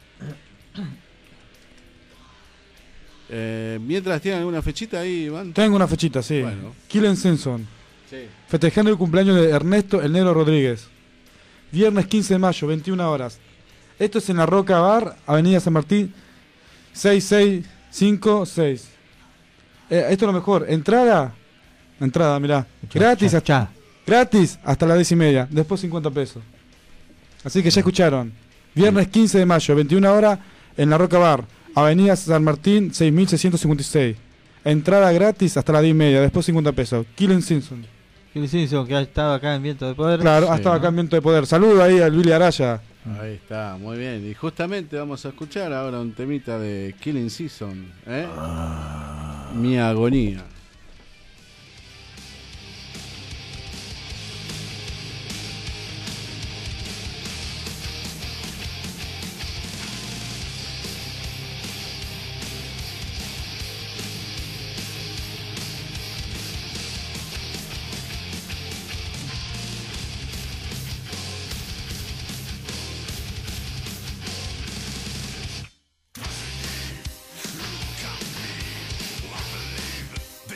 Eh, mientras tienen alguna fechita ahí, Iván. Tengo una fechita, sí. Bueno. Killen Simpson. Sí. Festejando el cumpleaños de Ernesto El Negro Rodríguez. Viernes quince de mayo, veintiuna horas. Esto es en la Roca Bar, Avenida San Martín, seis seis cinco seis. Eh, esto es lo mejor. Entrada. Entrada, mirá. Gratis, Cha, hasta, cha. gratis hasta las diez y media. Después cincuenta pesos. Así que ya escucharon. Viernes quince de mayo, veintiuna horas, en la Roca Bar, Avenida San Martín, seis mil seiscientos cincuenta y seis. Entrada gratis hasta las diez y media. Después cincuenta pesos. Killen Simpson. ¿Qué le hizo? Que ha estado acá en Viento de Poder. Claro, ha Sí, estado ¿no? acá en Viento de Poder. Saludo ahí al Billy Araya. Ahí está, muy bien. Y justamente vamos a escuchar ahora un temita de Killing Season, ¿eh? Mi agonía. They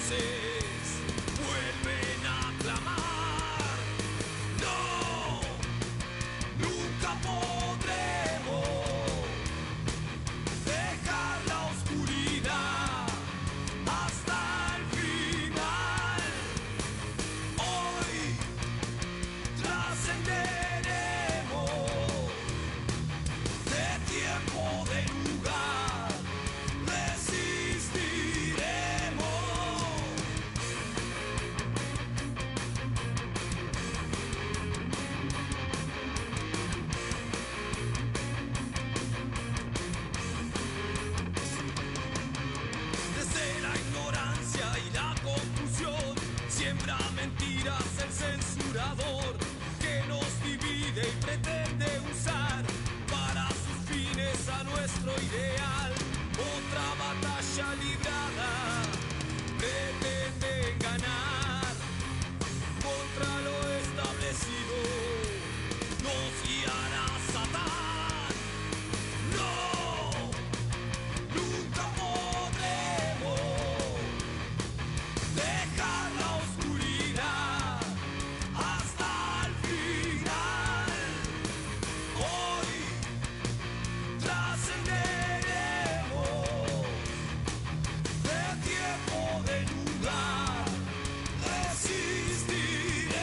voces vuelven a clamar. No, nunca podremos dejar la oscuridad hasta el final. Hoy trascenderemos de tiempo, de lugar, resistiremos. Desde la ignorancia y la confusión siembra mentiras el censurador que nos divide y pretende usar para sus fines a nuestro ideal. Otra batalla librada pretenden ganar contra lo establecido. Nos guiará Satán. No, nunca podremos dejar la oscuridad hasta el final. Hoy trascenderemos de tiempo, de lugar, resistiremos.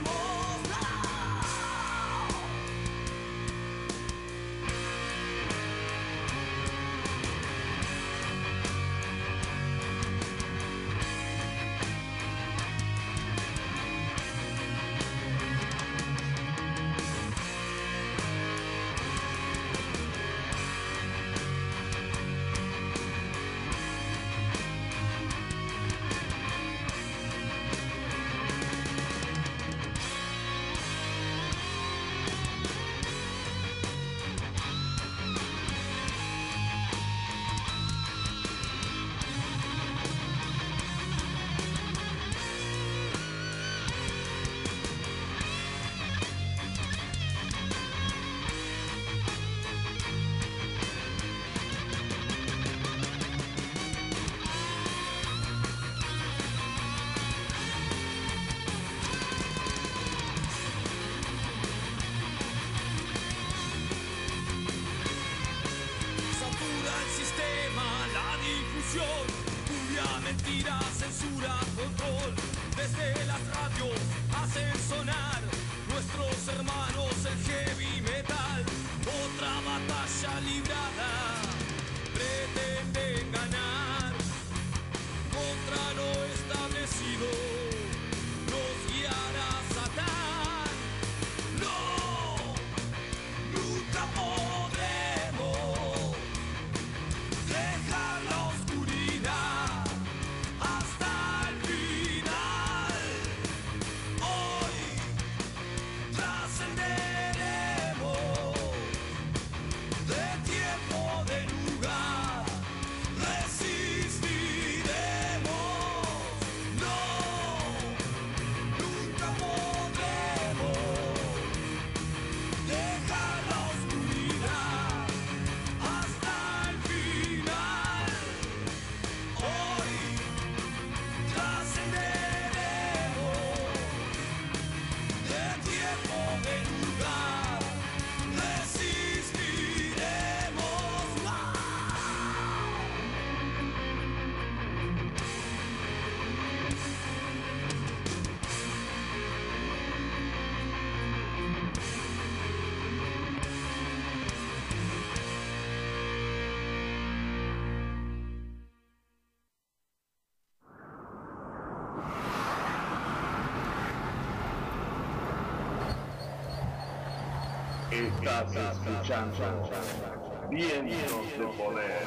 Satura el sistema, la difusión, cumbia, mentira, censura, control. Desde las radios hacen sonar nuestros hermanos el heavy metal. Otra batalla librada pretenden ganar contra lo establecido. Nos guiará Satán. No, nunca podremos dejar la oscuridad hasta el final. Hoy trascenderemos de tiempo, de lugar, resistiremos. No, nunca podremos dejar la oscuridad hasta el final. Hoy trascenderemos de tiempo, de lugar, resistiremos. Estás escuchando Vientos de Poder.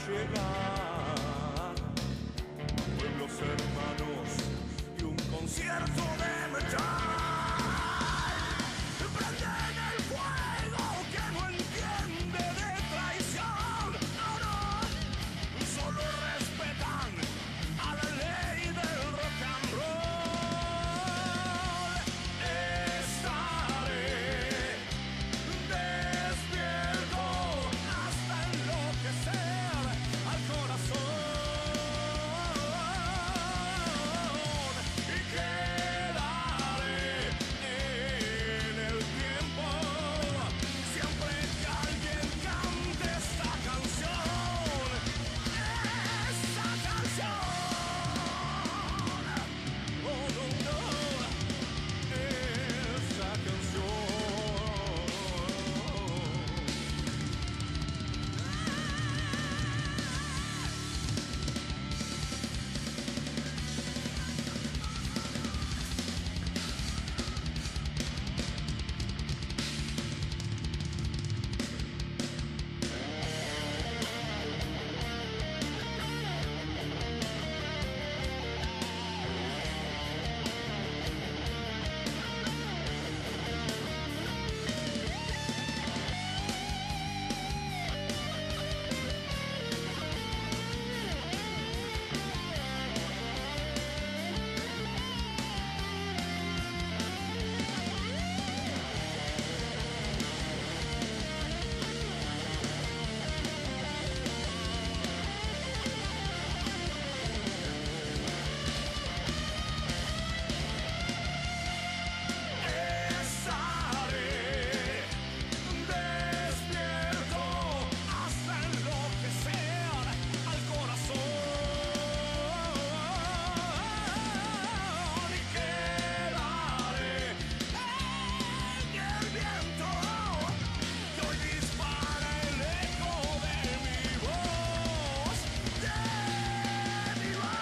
llegar. Pueblos hermanos y un concierto de metal. Prenden el fuego que no entiende de traición. No, no, solo respetan a la ley del rock and roll. Estaré despierto hasta enloquecer al corazón y quedaré en el tiempo siempre que alguien cante esta canción, esta canción. Oh no, no, esta canción. Estaré despierto hasta enloquecer al corazón y quedaré en el viento que hoy dispara el eco de mi voz, de mi voz.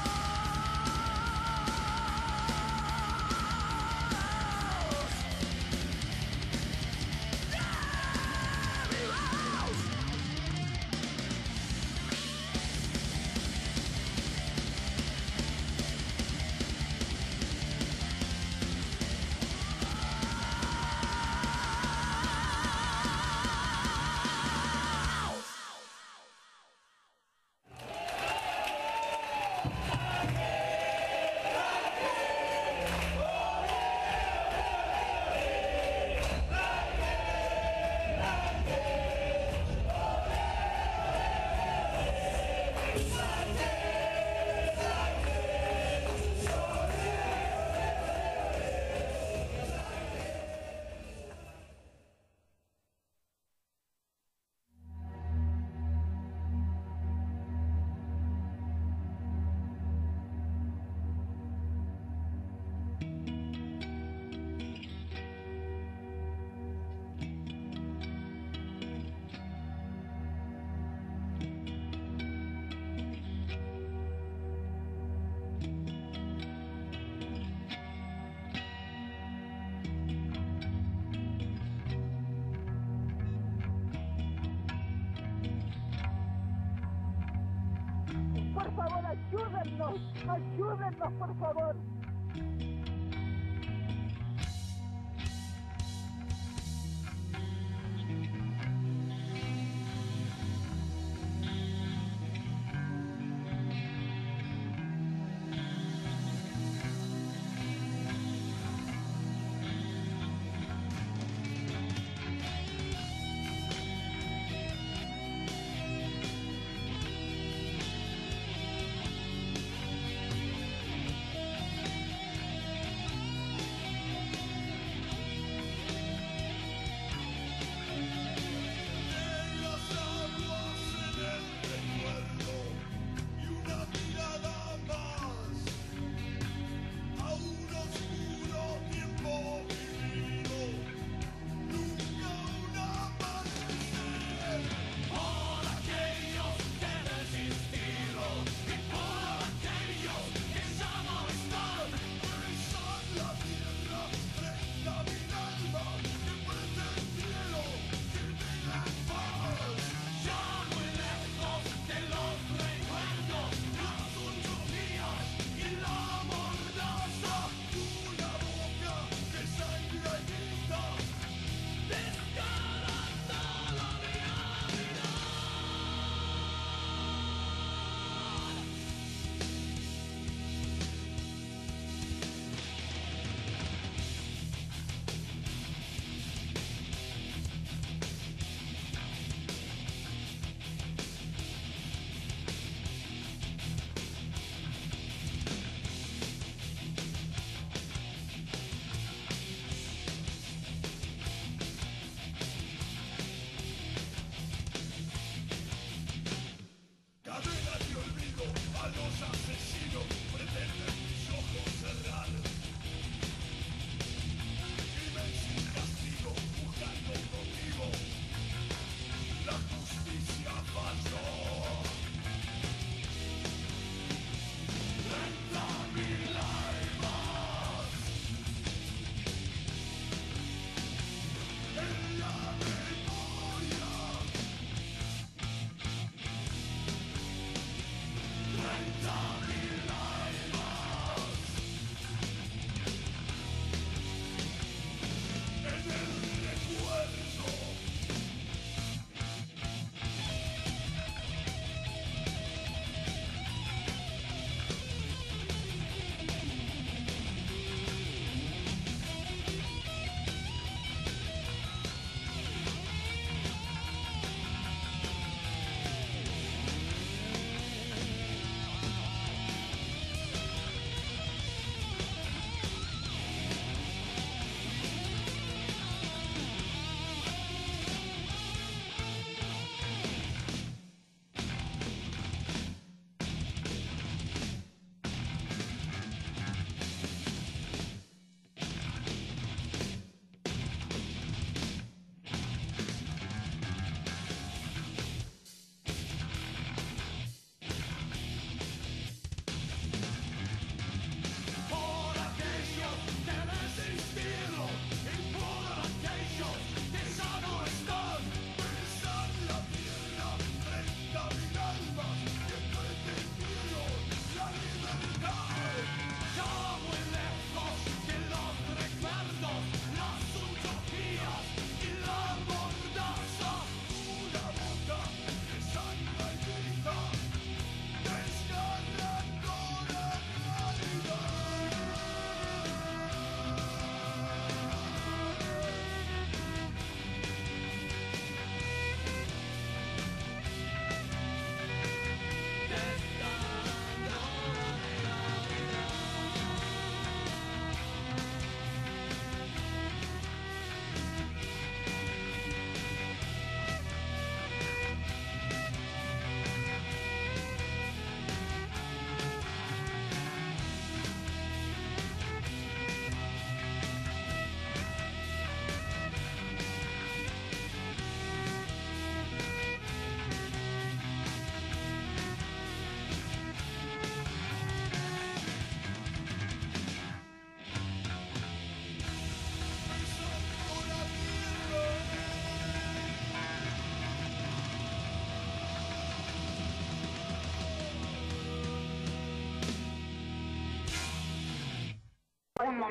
Por favor, ayúdennos, ayúdennos, por favor.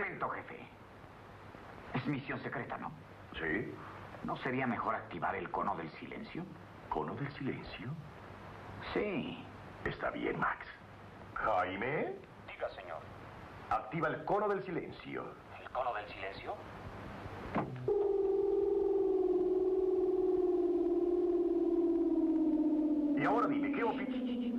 momento, jefe. Es misión secreta, ¿no? Sí. ¿No sería mejor activar el cono del silencio? ¿Cono del silencio? Sí. Está bien, Max. Jaime. Diga, señor. Activa el cono del silencio. ¿El cono del silencio? Y ahora dime, ¿qué opinas?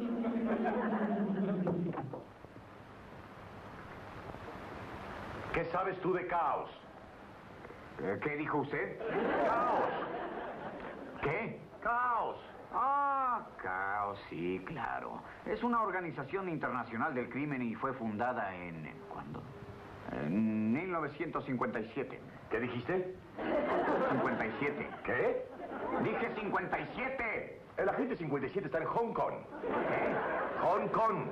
¿Qué sabes tú de Caos? ¿Qué dijo usted? Caos. ¿Qué? Caos. Ah, Caos, sí, claro. Es una organización internacional del crimen y fue fundada en... ¿cuándo? En mil novecientos cincuenta y siete. ¿Qué dijiste? cincuenta y siete. ¿Qué? Dije cincuenta y siete. El agente cincuenta y siete está en Hong Kong. ¿Qué? Hong Kong.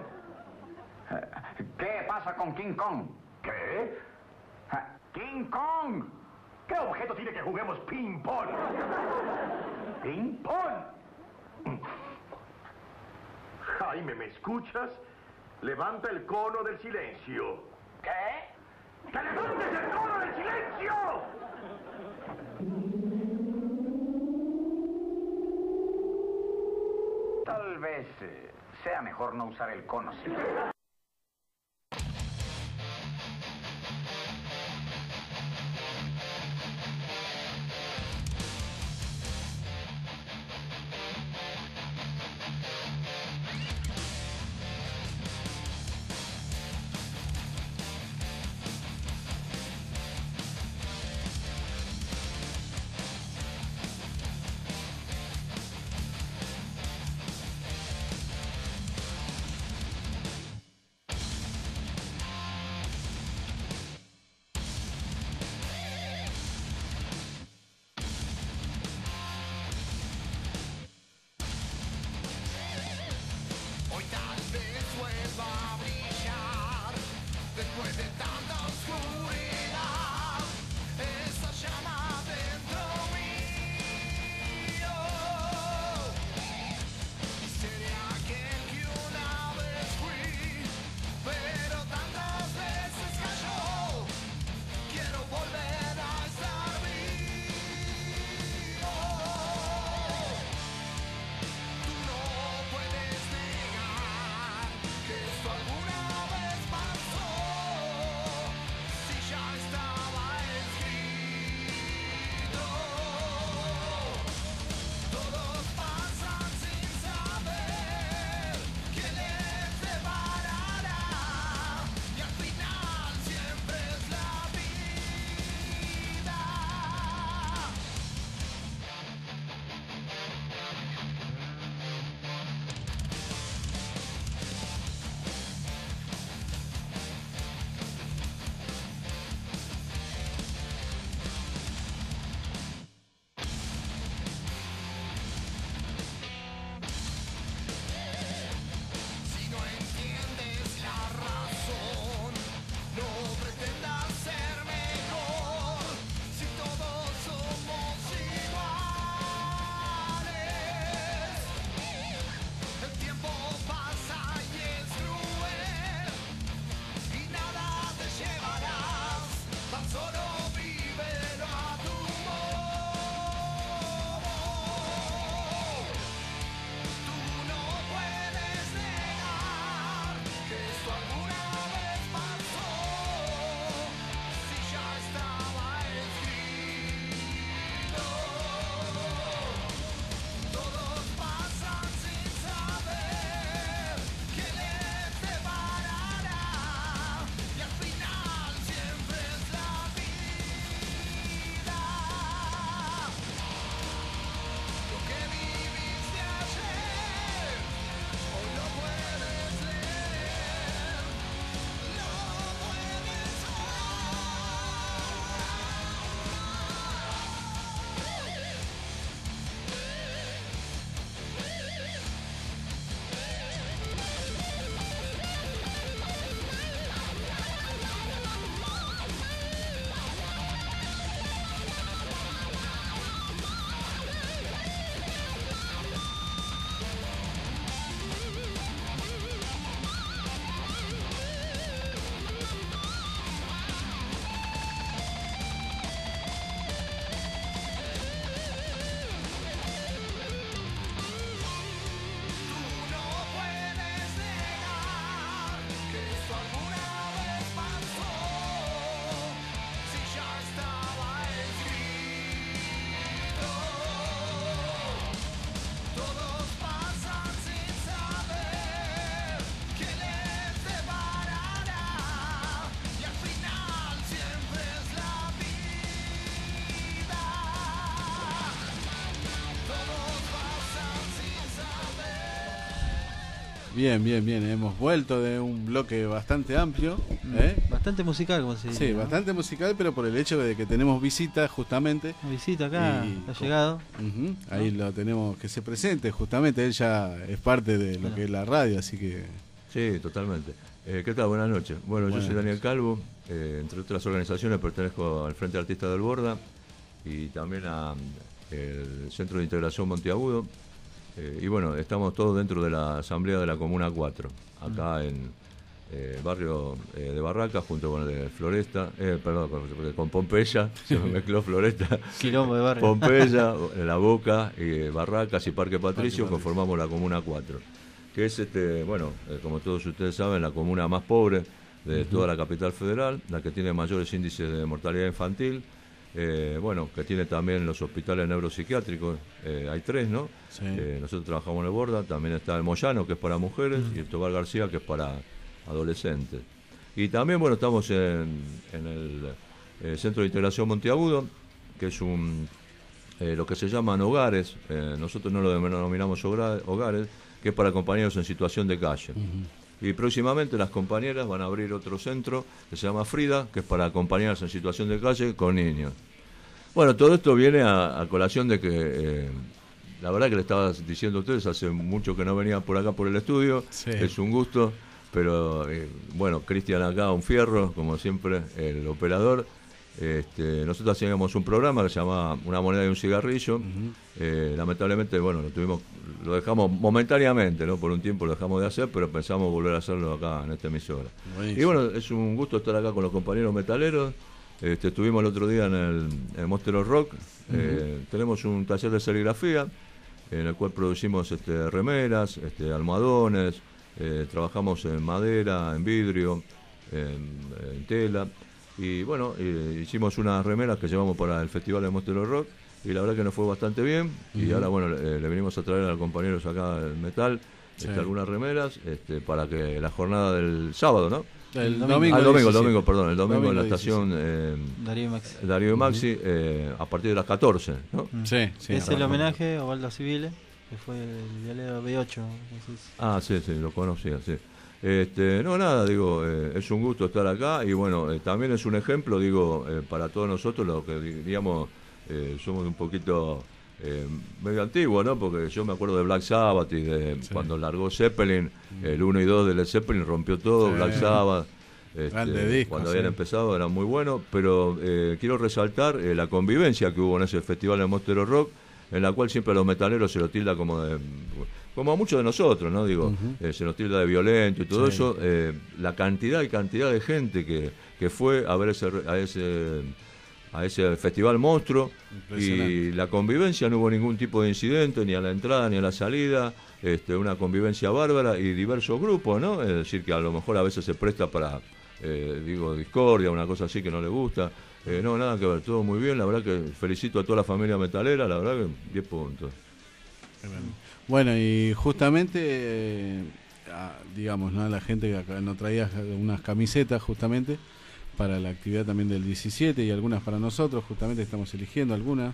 ¿Qué pasa con King Kong? ¿Qué? ¡King Kong! ¿Qué objeto tiene que juguemos ping-pong? ¿Ping-pong? Jaime, ¿me escuchas? Levanta el cono del silencio. ¿Qué? ¡Que levantes el cono del silencio! Tal vez eh, sea mejor no usar el cono, sí. Bien, bien, bien. Hemos vuelto de un bloque bastante amplio. ¿eh? Bastante musical, como se dice. Sí, ¿no? bastante musical, pero por el hecho de que tenemos visita justamente. Una visita acá, Y- ha llegado. Ujú, ahí lo tenemos que se presente, justamente. Él ya es parte de lo Bueno. que es la radio, así que. Sí, totalmente. Eh, ¿Qué tal? Buenas noches. Bueno, Buenas yo soy Daniel noches. Calvo, eh, entre otras organizaciones pertenezco al Frente Artista del Borda y también al Centro de Integración Monteagudo. Eh, y bueno, estamos todos dentro de la Asamblea de la Comuna cuatro, acá en eh, el barrio eh, de Barracas, junto con el de Floresta, eh, perdón, con, con Pompeya, se me mezcló Floresta, Quilombo de barrio. Pompeya, La Boca, eh, Barracas y Parque Patricio, Patricio. conformamos la Comuna cuatro, que es, este, bueno, eh, como todos ustedes saben, la comuna más pobre de toda la capital federal, la que tiene mayores índices de mortalidad infantil, eh, bueno, que tiene también los hospitales neuropsiquiátricos, eh, hay tres, ¿no? Sí. Eh, nosotros trabajamos en el Borda, también está el Moyano, que es para mujeres, y el Tobar García, que es para adolescentes. Y también, bueno, estamos en, en el eh, Centro de Integración Monteagudo, que es un eh, lo que se llaman hogares, eh, nosotros no lo denominamos hogra- hogares, que es para compañeros en situación de calle. Y próximamente las compañeras van a abrir otro centro que se llama Frida, que es para compañeras en situación de calle con niños. Bueno, todo esto viene a, a colación de que, eh, la verdad que le estaba diciendo a ustedes, hace mucho que no venía por acá por el estudio, Sí. es un gusto, pero eh, bueno, Cristian acá, un fierro, como siempre, el operador. Este, nosotros hacíamos un programa que se llamaba Una moneda y un cigarrillo. Eh, lamentablemente, bueno, lo tuvimos, lo dejamos momentáneamente, ¿no? Por un tiempo lo dejamos de hacer, pero pensamos volver a hacerlo acá en esta emisora. Buenísimo. Y bueno, es un gusto estar acá con los compañeros metaleros. Este, estuvimos el otro día en el, en Monster of Rock. Eh, tenemos un taller de serigrafía en el cual producimos este, remeras, este, almohadones, eh, trabajamos en madera, en vidrio, en, en tela. Y bueno, eh, hicimos unas remeras que llevamos para el Festival de Monster of Rock y la verdad que nos fue bastante bien. Y Ujú. ahora, bueno, eh, le venimos a traer a los compañeros acá del metal Sí. este, algunas remeras este, para que la jornada del sábado, ¿no? El domingo. domingo. Ah, el domingo, el diecisiete. domingo, perdón, el domingo, en la Domingo estación eh, Darío y Maxi. Darío y Maxi eh, a partir de las catorce, ¿no? Mm. Sí, sí. es el arrancamos. homenaje a Osvaldo Civile, que fue el diario B ocho. ¿cómo se dice? Ah, sí, sí, lo conocía, sí. Este, no, nada, digo, eh, es un gusto estar acá y bueno, eh, también es un ejemplo, digo, eh, para todos nosotros, lo que diríamos, eh, somos un poquito eh, medio antiguos, ¿no? Porque yo me acuerdo de Black Sabbath y de Sí. cuando largó Zeppelin, el uno y dos de Led Zeppelin rompió todo, Sí. Black Sabbath. Este, Grande disco, cuando sí. habían empezado era muy bueno, pero eh, quiero resaltar eh, la convivencia que hubo en ese festival de Monster of Rock, en la cual siempre a los metaleros se lo tilda como de, como a muchos de nosotros, ¿no? Digo, Ujú. eh, se nos tilda de violento y todo Sí. eso. eh, la cantidad y cantidad de gente que, que fue a ver ese, a ese a ese festival monstruo Impresionante. y la convivencia, no hubo ningún tipo de incidente ni a la entrada ni a la salida, este, una convivencia bárbara y diversos grupos, ¿no? Es decir, que a lo mejor a veces se presta para, eh, digo, discordia, una cosa así que no le gusta. Eh, no, nada que ver, todo muy bien, la verdad que felicito a toda la familia metalera, la verdad que diez puntos. Bueno, y justamente, eh, a- digamos, ¿no? La gente que acá nos traía unas camisetas justamente para la actividad también del diecisiete y algunas para nosotros, justamente estamos eligiendo algunas.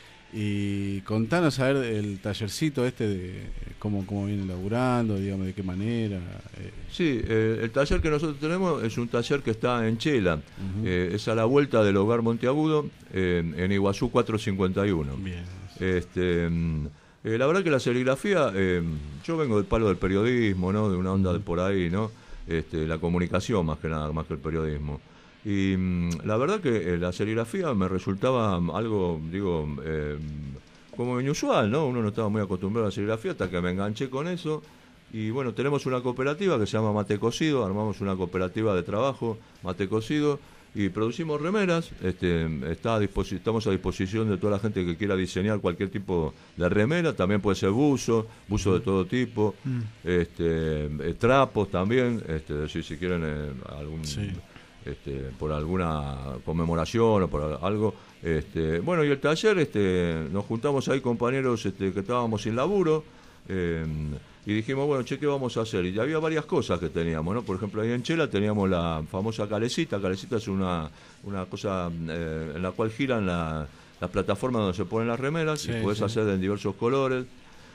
Y contanos a ver el tallercito este de cómo, cómo viene laburando, digamos, de qué manera. eh. Sí, eh, el taller que nosotros tenemos es un taller que está en Chela, Ujú. eh, es a la vuelta del Hogar Monteagudo, eh, en Iguazú cuatrocientos cincuenta y uno. Bien. Este, mm, eh, la verdad que la serigrafía, eh, yo vengo del palo del periodismo, ¿no? De una onda de por ahí, ¿no? Este, la comunicación más que nada, más que el periodismo. Y mm, la verdad que eh, la serigrafía me resultaba algo, digo, eh, como inusual, ¿no? Uno no estaba muy acostumbrado a la serigrafía hasta que me enganché con eso. Y bueno, tenemos una cooperativa que se llama Mate Cocido, armamos una cooperativa de trabajo, Mate Cocido, y producimos remeras. Este, está a disposi- estamos a disposición de toda la gente que quiera diseñar cualquier tipo de remera, también puede ser buzo, buzo de todo tipo, Mm. este, eh, trapos también, este, decir, si quieren eh, algún... Sí. Este, por alguna conmemoración o por algo. Este, bueno, y el taller, este, nos juntamos ahí compañeros este, que estábamos sin laburo, eh, y dijimos, bueno, che, ¿qué vamos a hacer? Y había varias cosas que teníamos, ¿no? Por ejemplo, ahí en Chela teníamos la famosa calecita. Calecita es una, una cosa eh, en la cual giran la, la plataforma donde se ponen las remeras, Sí, y podés sí. hacer en diversos colores.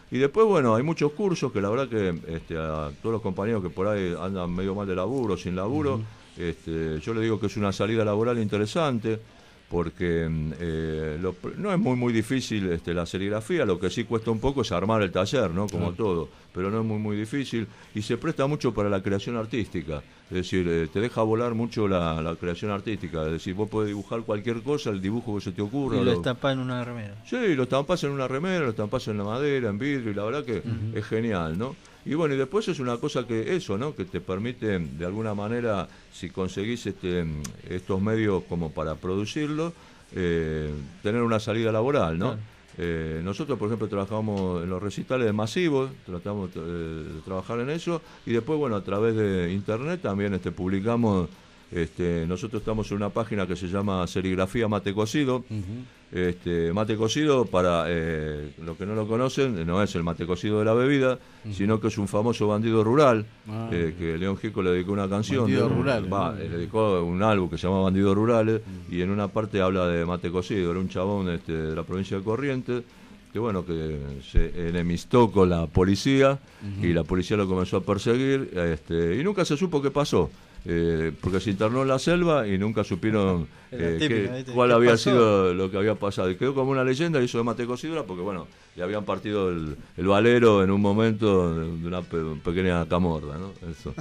Y después, bueno, hay muchos cursos que la verdad que este, a todos los compañeros que por ahí andan medio mal de laburo, sin laburo, uh-huh. este, yo les digo que es una salida laboral interesante, porque eh, lo, no es muy muy difícil este, la serigrafía, lo que sí cuesta un poco es armar el taller, ¿no? Como claro. todo, pero no es muy muy difícil y se presta mucho para la creación artística, es decir, eh, te deja volar mucho la, la creación artística, es decir, vos podés dibujar cualquier cosa, el dibujo que se te ocurra. Y lo, lo estampás en una remera. Sí, lo estampás en una remera, lo estampás en la madera, en vidrio, y la verdad que uh-huh. es genial, ¿no? Y bueno, y después es una cosa que eso, ¿no? Que te permite, de alguna manera, si conseguís este, estos medios como para producirlo, eh, tener una salida laboral, ¿no? Claro. Eh, nosotros, por ejemplo, trabajamos en los recitales de masivos, tratamos eh, de trabajar en eso, y después, bueno, a través de internet también este, publicamos, este, nosotros estamos en una página que se llama Serigrafía Mate Cocido. Uh-huh. Este, mate cocido, para eh, los que no lo conocen, no es el mate cocido de la bebida, uh-huh. sino que es un famoso bandido rural, ah, eh, que León Gieco le dedicó una canción. Bandido rural. Va, le dedicó un álbum que se llama Bandidos Rurales, uh-huh. y en una parte habla de mate cocido. Era un chabón este, de la provincia de Corrientes, que bueno, que se enemistó con la policía, uh-huh. y la policía lo comenzó a perseguir, este, y nunca se supo qué pasó. Eh, porque se internó en la selva y nunca supieron eh, típica, qué, cuál había pasó? sido lo que había pasado. Y quedó como una leyenda, y eso de mate cocidura, porque bueno, le habían partido el, el valero en un momento de una pe pequeña camorra, ¿no? Eso.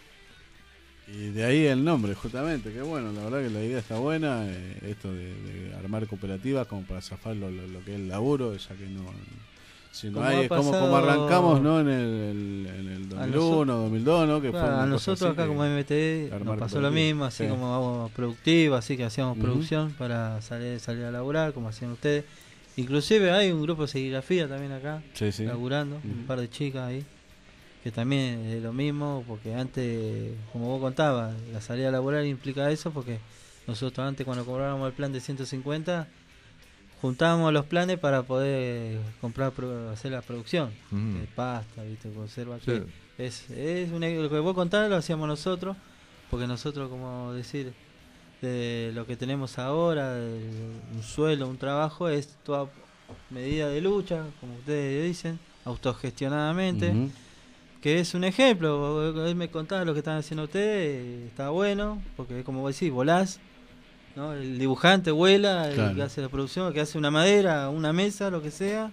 Y de ahí el nombre, justamente, que bueno, la verdad que la idea está buena, eh, esto de, de armar cooperativas como para zafar lo, lo, lo que es el laburo, ya que no... Si no hay, como, como arrancamos, ¿no? En el, en el dos mil uno, dos mil dos, ¿no? Que claro, fue a nosotros acá como M T E nos pasó lo mismo, así sí. como vamos productivo, así que hacíamos uh-huh. producción para salir, salir a laburar, como hacían ustedes. Inclusive hay un grupo de serigrafía también acá, sí, sí. laburando, uh-huh. un par de chicas ahí, que también es lo mismo, porque antes, como vos contabas, la salida a laburar implica eso, porque nosotros antes cuando cobrábamos el plan de ciento cincuenta, juntábamos los planes para poder comprar, hacer la producción mm. de pasta, viste, conserva. Sí. Es, es un, lo que vos contás lo hacíamos nosotros, porque nosotros, como decir, de lo que tenemos ahora, de un sueldo, un trabajo, es toda medida de lucha, como ustedes dicen, autogestionadamente, mm-hmm. que es un ejemplo. Él me contaba lo que estaban haciendo ustedes, está bueno, porque como vos decís, volás, ¿no? El dibujante vuela, claro. el que hace la producción, el que hace una madera, una mesa, lo que sea,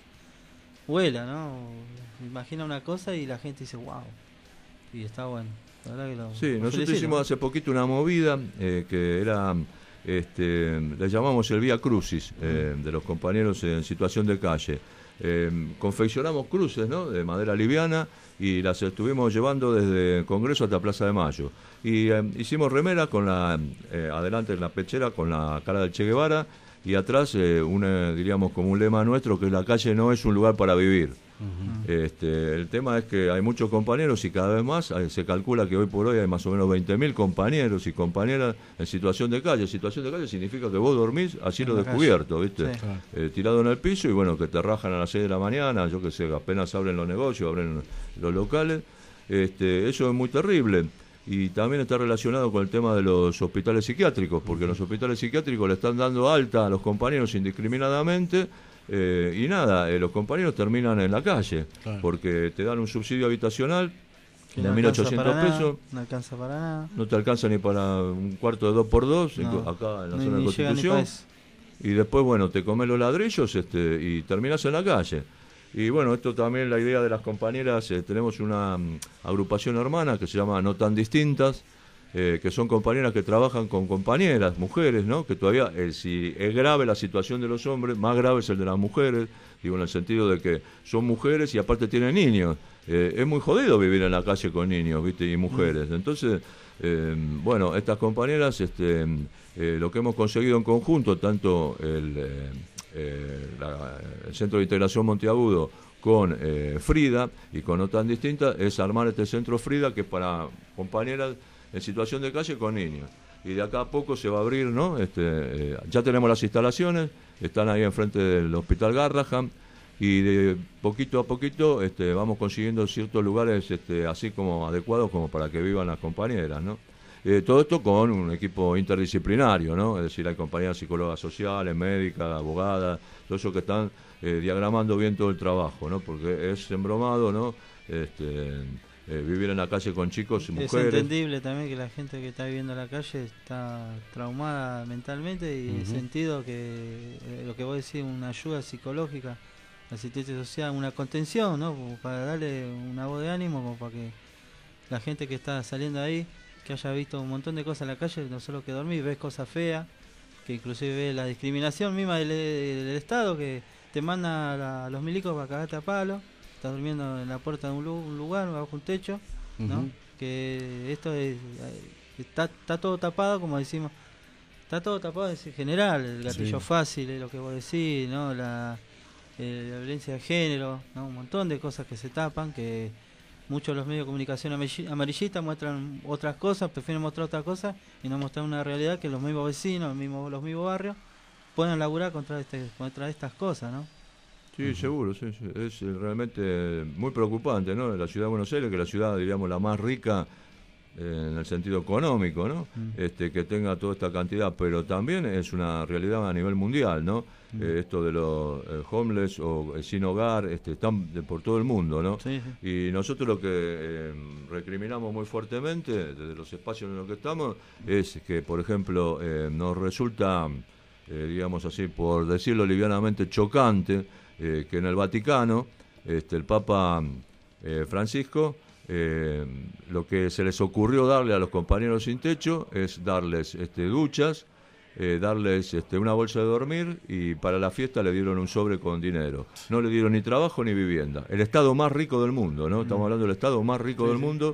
vuela, ¿no? Imagina una cosa y la gente dice, wow, y está bueno. La verdad que lo, sí, lo nosotros felicito. Hicimos hace poquito una movida eh, que era, este, le llamamos el Vía Crucis, eh, de los compañeros en situación de calle. Eh, confeccionamos cruces, ¿no? De madera liviana, y las estuvimos llevando desde Congreso hasta Plaza de Mayo. Y eh, hicimos remeras con la eh, adelante en la pechera con la cara del Che Guevara, y atrás eh, una, diríamos como un lema nuestro, que la calle no es un lugar para vivir. Uh-huh. Este, el tema es que hay muchos compañeros, y cada vez más eh, se calcula que hoy por hoy hay más o menos veinte mil compañeros y compañeras en situación de calle. Situación de calle significa que vos dormís a cielo descubierto, ¿viste? Sí. Eh, tirado en el piso, y bueno, que te rajan a las seis de la mañana, yo que sé, apenas abren los negocios, abren los locales. Este, eso es muy terrible. Y también está relacionado con el tema de los hospitales psiquiátricos, porque los hospitales psiquiátricos le están dando alta a los compañeros indiscriminadamente. Eh, y nada, eh, los compañeros terminan en la calle, claro. porque te dan un subsidio habitacional de no mil ochocientos pesos. No alcanza para nada. No te alcanza ni para un cuarto de dos por dos, no. acá en la ni, zona de Constitución. Y después, bueno, te comes los ladrillos este, y terminas en la calle. Y bueno, esto también, la idea de las compañeras, eh, tenemos una um, agrupación hermana que se llama No Tan Distintas, Eh, que son compañeras que trabajan con compañeras, mujeres, ¿no? Que todavía, eh, si es grave la situación de los hombres, más grave es el de las mujeres, digo, en el sentido de que son mujeres y aparte tienen niños. Eh, es muy jodido vivir en la calle con niños, ¿viste? Y mujeres. Entonces, eh, bueno, estas compañeras, este, eh, lo que hemos conseguido en conjunto, tanto el, eh, eh, la, el Centro de Integración Monteagudo con eh, Frida y con No Tan Distintas, es armar este centro Frida, que es para compañeras en situación de calle con niños. Y de acá a poco se va a abrir, ¿no? Este, eh, ya tenemos las instalaciones, están ahí enfrente del Hospital Garrahan, y de poquito a poquito este, vamos consiguiendo ciertos lugares este, así como adecuados como para que vivan las compañeras, ¿no? Eh, todo esto con un equipo interdisciplinario, ¿no? Es decir, hay compañías psicólogas sociales, médicas, abogadas, todos esos que están eh, diagramando bien todo el trabajo, ¿no? Porque es embromado, ¿no? Este, eh, vivir en la calle con chicos y mujeres. Es entendible también que la gente que está viviendo en la calle está traumada mentalmente y uh-huh. en el sentido que eh, lo que vos decís, una ayuda psicológica, asistencia social, una contención, ¿no? Como para darle una voz de ánimo, como para que la gente que está saliendo ahí, que haya visto un montón de cosas en la calle, no solo que dormir, ves cosas feas, que inclusive ves la discriminación misma del, del Estado, que te manda a, la, a los milicos para cagarte a palo. Estás durmiendo en la puerta de un, lu- un lugar, bajo un techo, ¿no? Uh-huh. Que esto es, está, está todo tapado, como decimos, está todo tapado en general, el gatillo sí. fácil, es lo que vos decís, ¿no? La, eh, la violencia de género, ¿no? Un montón de cosas que se tapan, que muchos de los medios de comunicación amarillistas muestran otras cosas, prefieren mostrar otras cosas y no mostrar una realidad que los mismos vecinos, los mismos, los mismos barrios puedan laburar contra, este, contra estas cosas, ¿no? Sí, uh-huh. seguro, sí, sí. Es realmente muy preocupante, ¿no? La ciudad de Buenos Aires, que es la ciudad, diríamos, la más rica eh, en el sentido económico, ¿no? Uh-huh. Este, que tenga toda esta cantidad, pero también es una realidad a nivel mundial, ¿no? Uh-huh. Eh, esto de los eh, homeless o eh, sin hogar, este, están de, por todo el mundo, ¿no? Sí, sí. Y nosotros lo que eh, recriminamos muy fuertemente desde los espacios en los que estamos es que, por ejemplo, eh, nos resulta, eh, digamos así, por decirlo livianamente, chocante, Eh, que en el Vaticano este, el Papa eh, Francisco eh, lo que se les ocurrió darle a los compañeros sin techo es darles este, duchas, eh, darles este, una bolsa de dormir y para la fiesta le dieron un sobre con dinero. No le dieron ni trabajo ni vivienda. El estado más rico del mundo, ¿no? Estamos hablando del estado más rico sí, del sí. mundo.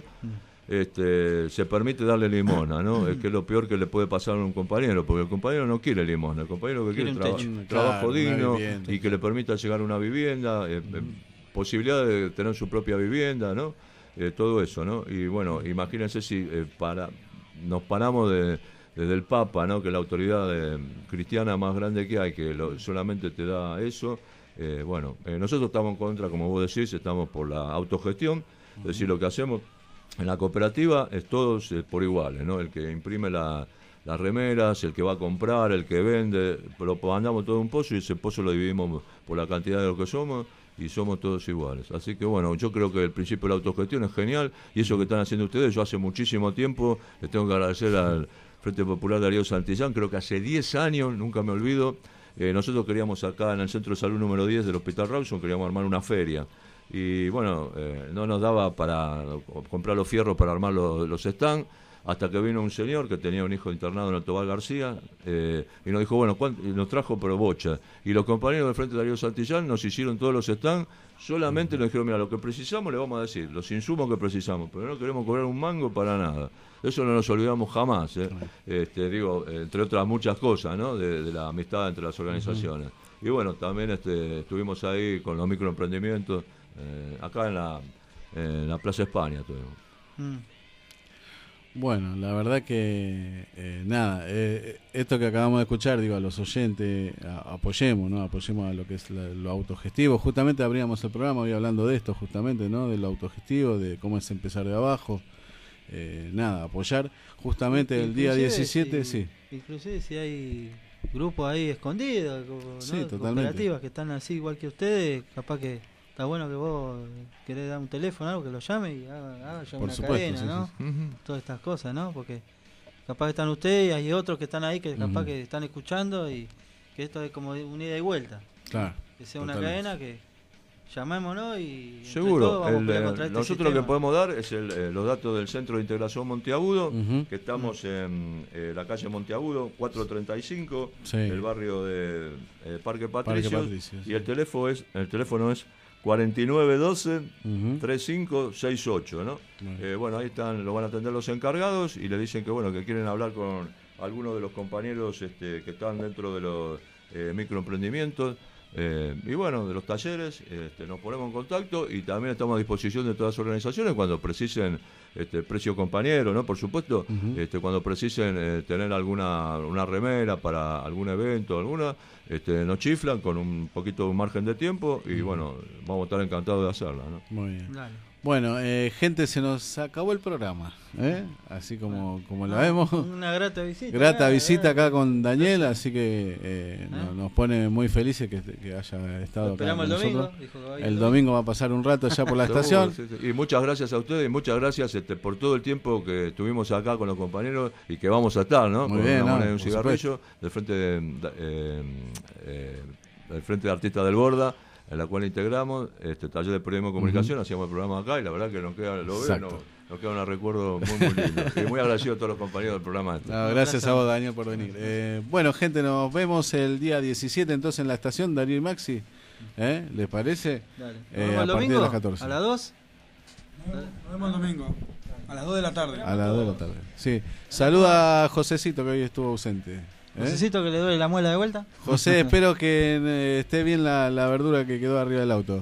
Este, se permite darle limosna, ¿no? Es que es lo peor que le puede pasar a un compañero, porque el compañero no quiere limosna, el compañero que quiere, quiere traba- trabajo claro, digno y que le permita llegar a una vivienda, eh, eh, posibilidad de tener su propia vivienda, ¿no? Eh, todo eso, ¿no? Y bueno, imagínense si eh, para nos paramos de, desde el Papa, ¿no? Que es la autoridad de, cristiana más grande que hay, que lo, solamente te da eso. Eh, bueno, eh, nosotros estamos en contra, como vos decís, estamos por la autogestión, es decir, lo que hacemos en la cooperativa es todos eh, por iguales, ¿no? El que imprime la, las remeras, el que va a comprar, el que vende, lo mandamos todo en un pozo y ese pozo lo dividimos por la cantidad de lo que somos y somos todos iguales. Así que bueno, yo creo que el principio de la autogestión es genial y eso que están haciendo ustedes, yo hace muchísimo tiempo les tengo que agradecer al Frente Popular Darío Santillán, creo que hace diez años, nunca me olvido, eh, nosotros queríamos acá en el Centro de Salud número diez del Hospital Rawson, queríamos armar una feria. Y bueno, eh, no nos daba para comprar los fierros para armar los, los stands, hasta que vino un señor que tenía un hijo internado en el Tobal García eh, y nos dijo, bueno, ¿cuánto? Y nos trajo pero bocha. Y los compañeros del Frente Darío Santillán nos hicieron todos los stands, solamente nos dijeron, mira, lo que precisamos le vamos a decir, los insumos que precisamos, pero no queremos cobrar un mango para nada. Eso no nos olvidamos jamás, ¿eh? este, digo, entre otras muchas cosas, ¿no? De, de la amistad entre las organizaciones. Uh-huh. Y bueno, también este, estuvimos ahí con los microemprendimientos, Eh, acá en la, en la Plaza España tuvimos. Mm. Bueno, la verdad que eh, nada, eh, esto que acabamos de escuchar, digo, a los oyentes, a, apoyemos, ¿no? Apoyemos a lo que es la, lo autogestivo. Justamente abríamos el programa hoy hablando de esto, justamente, ¿no? De lo autogestivo, de cómo es empezar de abajo. Eh, nada, apoyar. Justamente el día diecisiete, si, sí. Inclusive si hay grupos ahí escondidos, ¿no? Sí, totalmente. Cooperativas que están así igual que ustedes, capaz que está bueno que vos querés dar un teléfono, algo que lo llame y haga, haga ya una supuesto, cadena, sí, ¿no? Sí, sí. Uh-huh. Todas estas cosas, ¿no? Porque capaz que están ustedes y hay otros que están ahí que capaz uh-huh. que están escuchando y que esto es como un ida y vuelta. Claro. Que sea una totalmente. Cadena que llamémonos y seguro vamos el, a contra este nosotros sistema. Lo que podemos dar es el, eh, los datos del Centro de Integración Monteagudo, uh-huh. que estamos uh-huh. en eh, la calle Monteagudo cuatrocientos treinta y cinco, sí. el barrio de eh, Parque Patricios, Parque Patricios y el teléfono es el teléfono es cuarenta y nueve doce uh-huh. treinta y cinco sesenta y ocho, ¿no? Uh-huh. Eh, bueno, ahí están, lo van a atender los encargados y le dicen que bueno, que quieren hablar con algunos de los compañeros este, que están dentro de los eh, microemprendimientos. Eh, y bueno, de los talleres, este, nos ponemos en contacto y también estamos a disposición de todas las organizaciones cuando precisen este, precio compañero, ¿no? Por supuesto, uh-huh. este, cuando precisen eh, tener alguna una remera para algún evento, alguna este, nos chiflan con un poquito de margen de tiempo y bueno, vamos a estar encantados de hacerla, ¿no? Muy bien. Dale. Bueno, eh, gente, se nos acabó el programa, ¿eh? Así como, como lo vemos. Una grata visita. Grata eh, visita eh. acá con Daniel, así que eh, nos, nos pone muy felices que, que haya estado acá Esperamos con el domingo, nosotros. dijo que va a ir El el domingo va a pasar un rato ya por la Seguro, estación. sí, sí. Y muchas gracias a ustedes y muchas gracias este, por todo el tiempo que estuvimos acá con los compañeros y que vamos a estar, ¿no? Muy con bien, una no, moneda y un por cigarrillo del frente de, eh, eh, del frente de Artistas del Borda, en la cual integramos este taller de periodismo y comunicación, uh-huh. hacíamos el programa acá y la verdad que nos queda, lo veo, no, nos queda un recuerdo muy muy lindo. Y muy agradecido a todos los compañeros del programa. Este. No, gracias a vos, Daniel, por venir. Eh, bueno, gente, nos vemos el día diecisiete entonces en la estación, Daniel y Maxi. ¿Eh? ¿Les parece? Dale. Eh, ¿Nos vemos a el partir domingo? de las catorce. ¿A las dos? Nos vemos el domingo, a las dos de la tarde. A las dos de la tarde. Sí. Saluda a Josecito, que hoy estuvo ausente. ¿Eh? ¿Necesito que le doy la muela de vuelta? José, espero que eh, esté bien la, la verdura que quedó arriba del auto.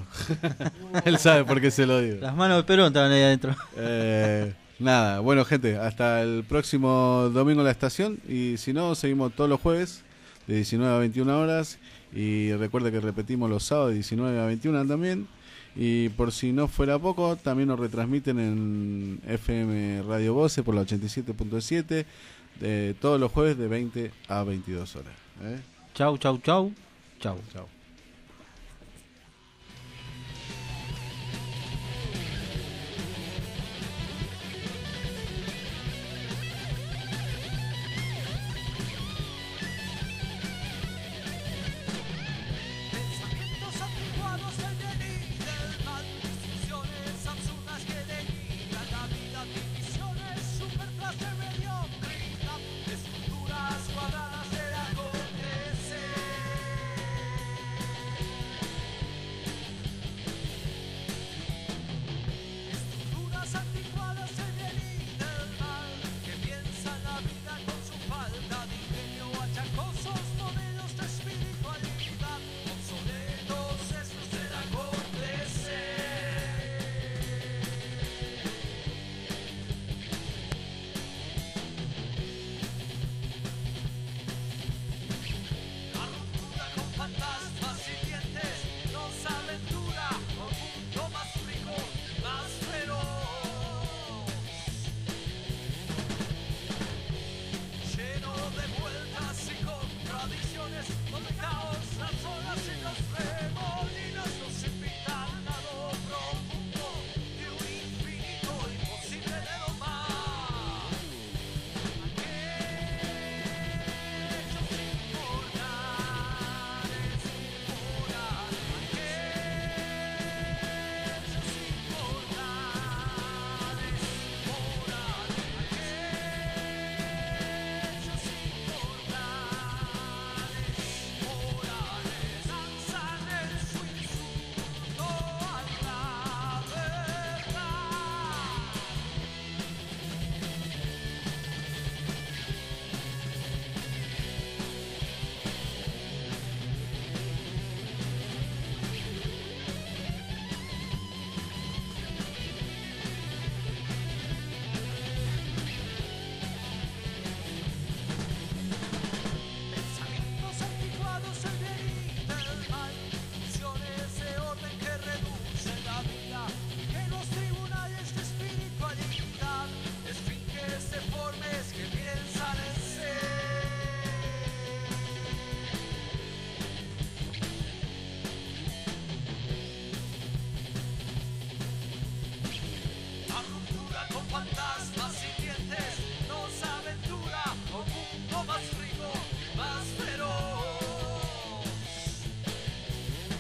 Él sabe por qué se lo digo. Las manos de Perón estaban ahí adentro. Eh, nada, bueno, gente, hasta el próximo domingo en la estación. Y si no, seguimos todos los jueves de diecinueve a veintiuna horas. Y recuerde que repetimos los sábados de diecinueve a veintiuna también. Y por si no fuera poco, también nos retransmiten en F M Radio Voce por la ochenta y siete punto siete. De todos los jueves de veinte a veintidós horas. ¿eh? Chau, chau, chau. Chau, chau.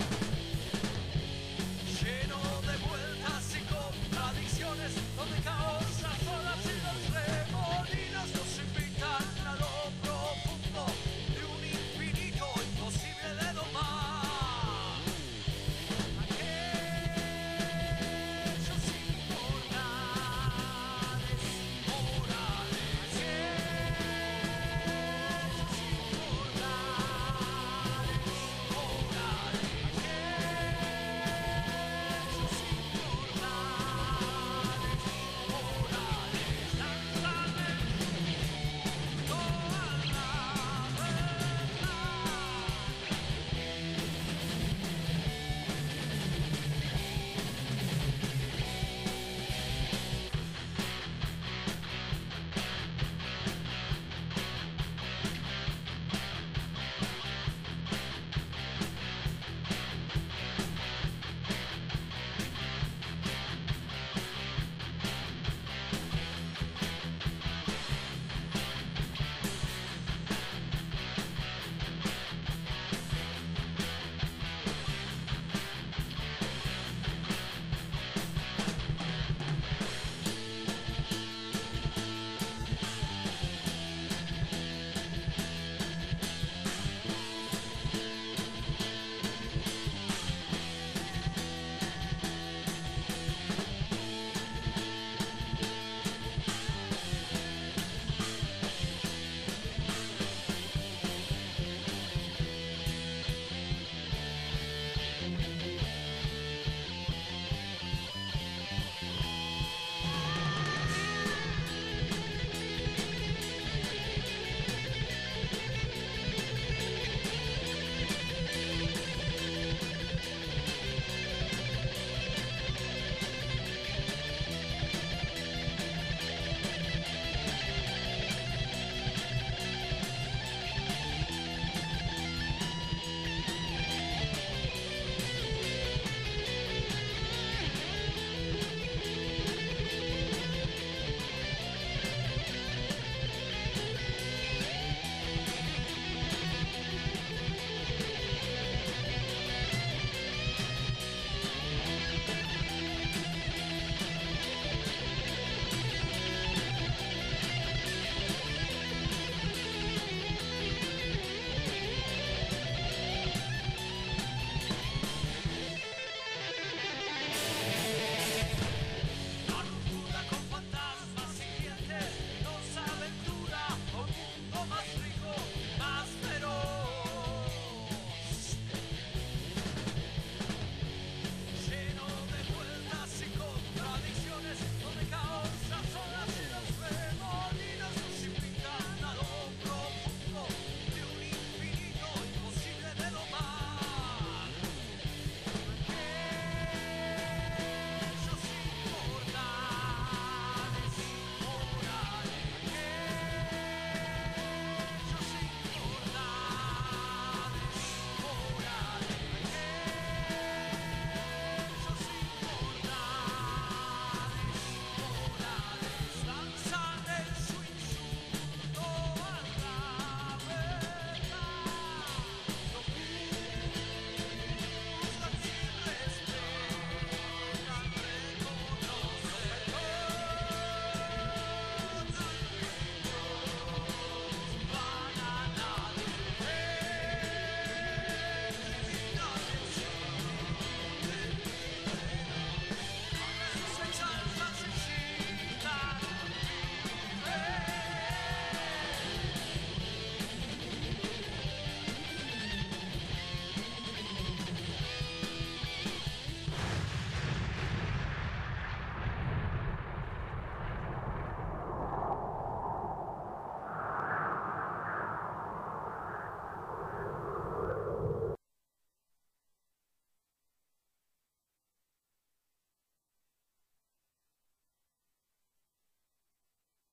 Lleno de vueltas y contradicciones, donde caos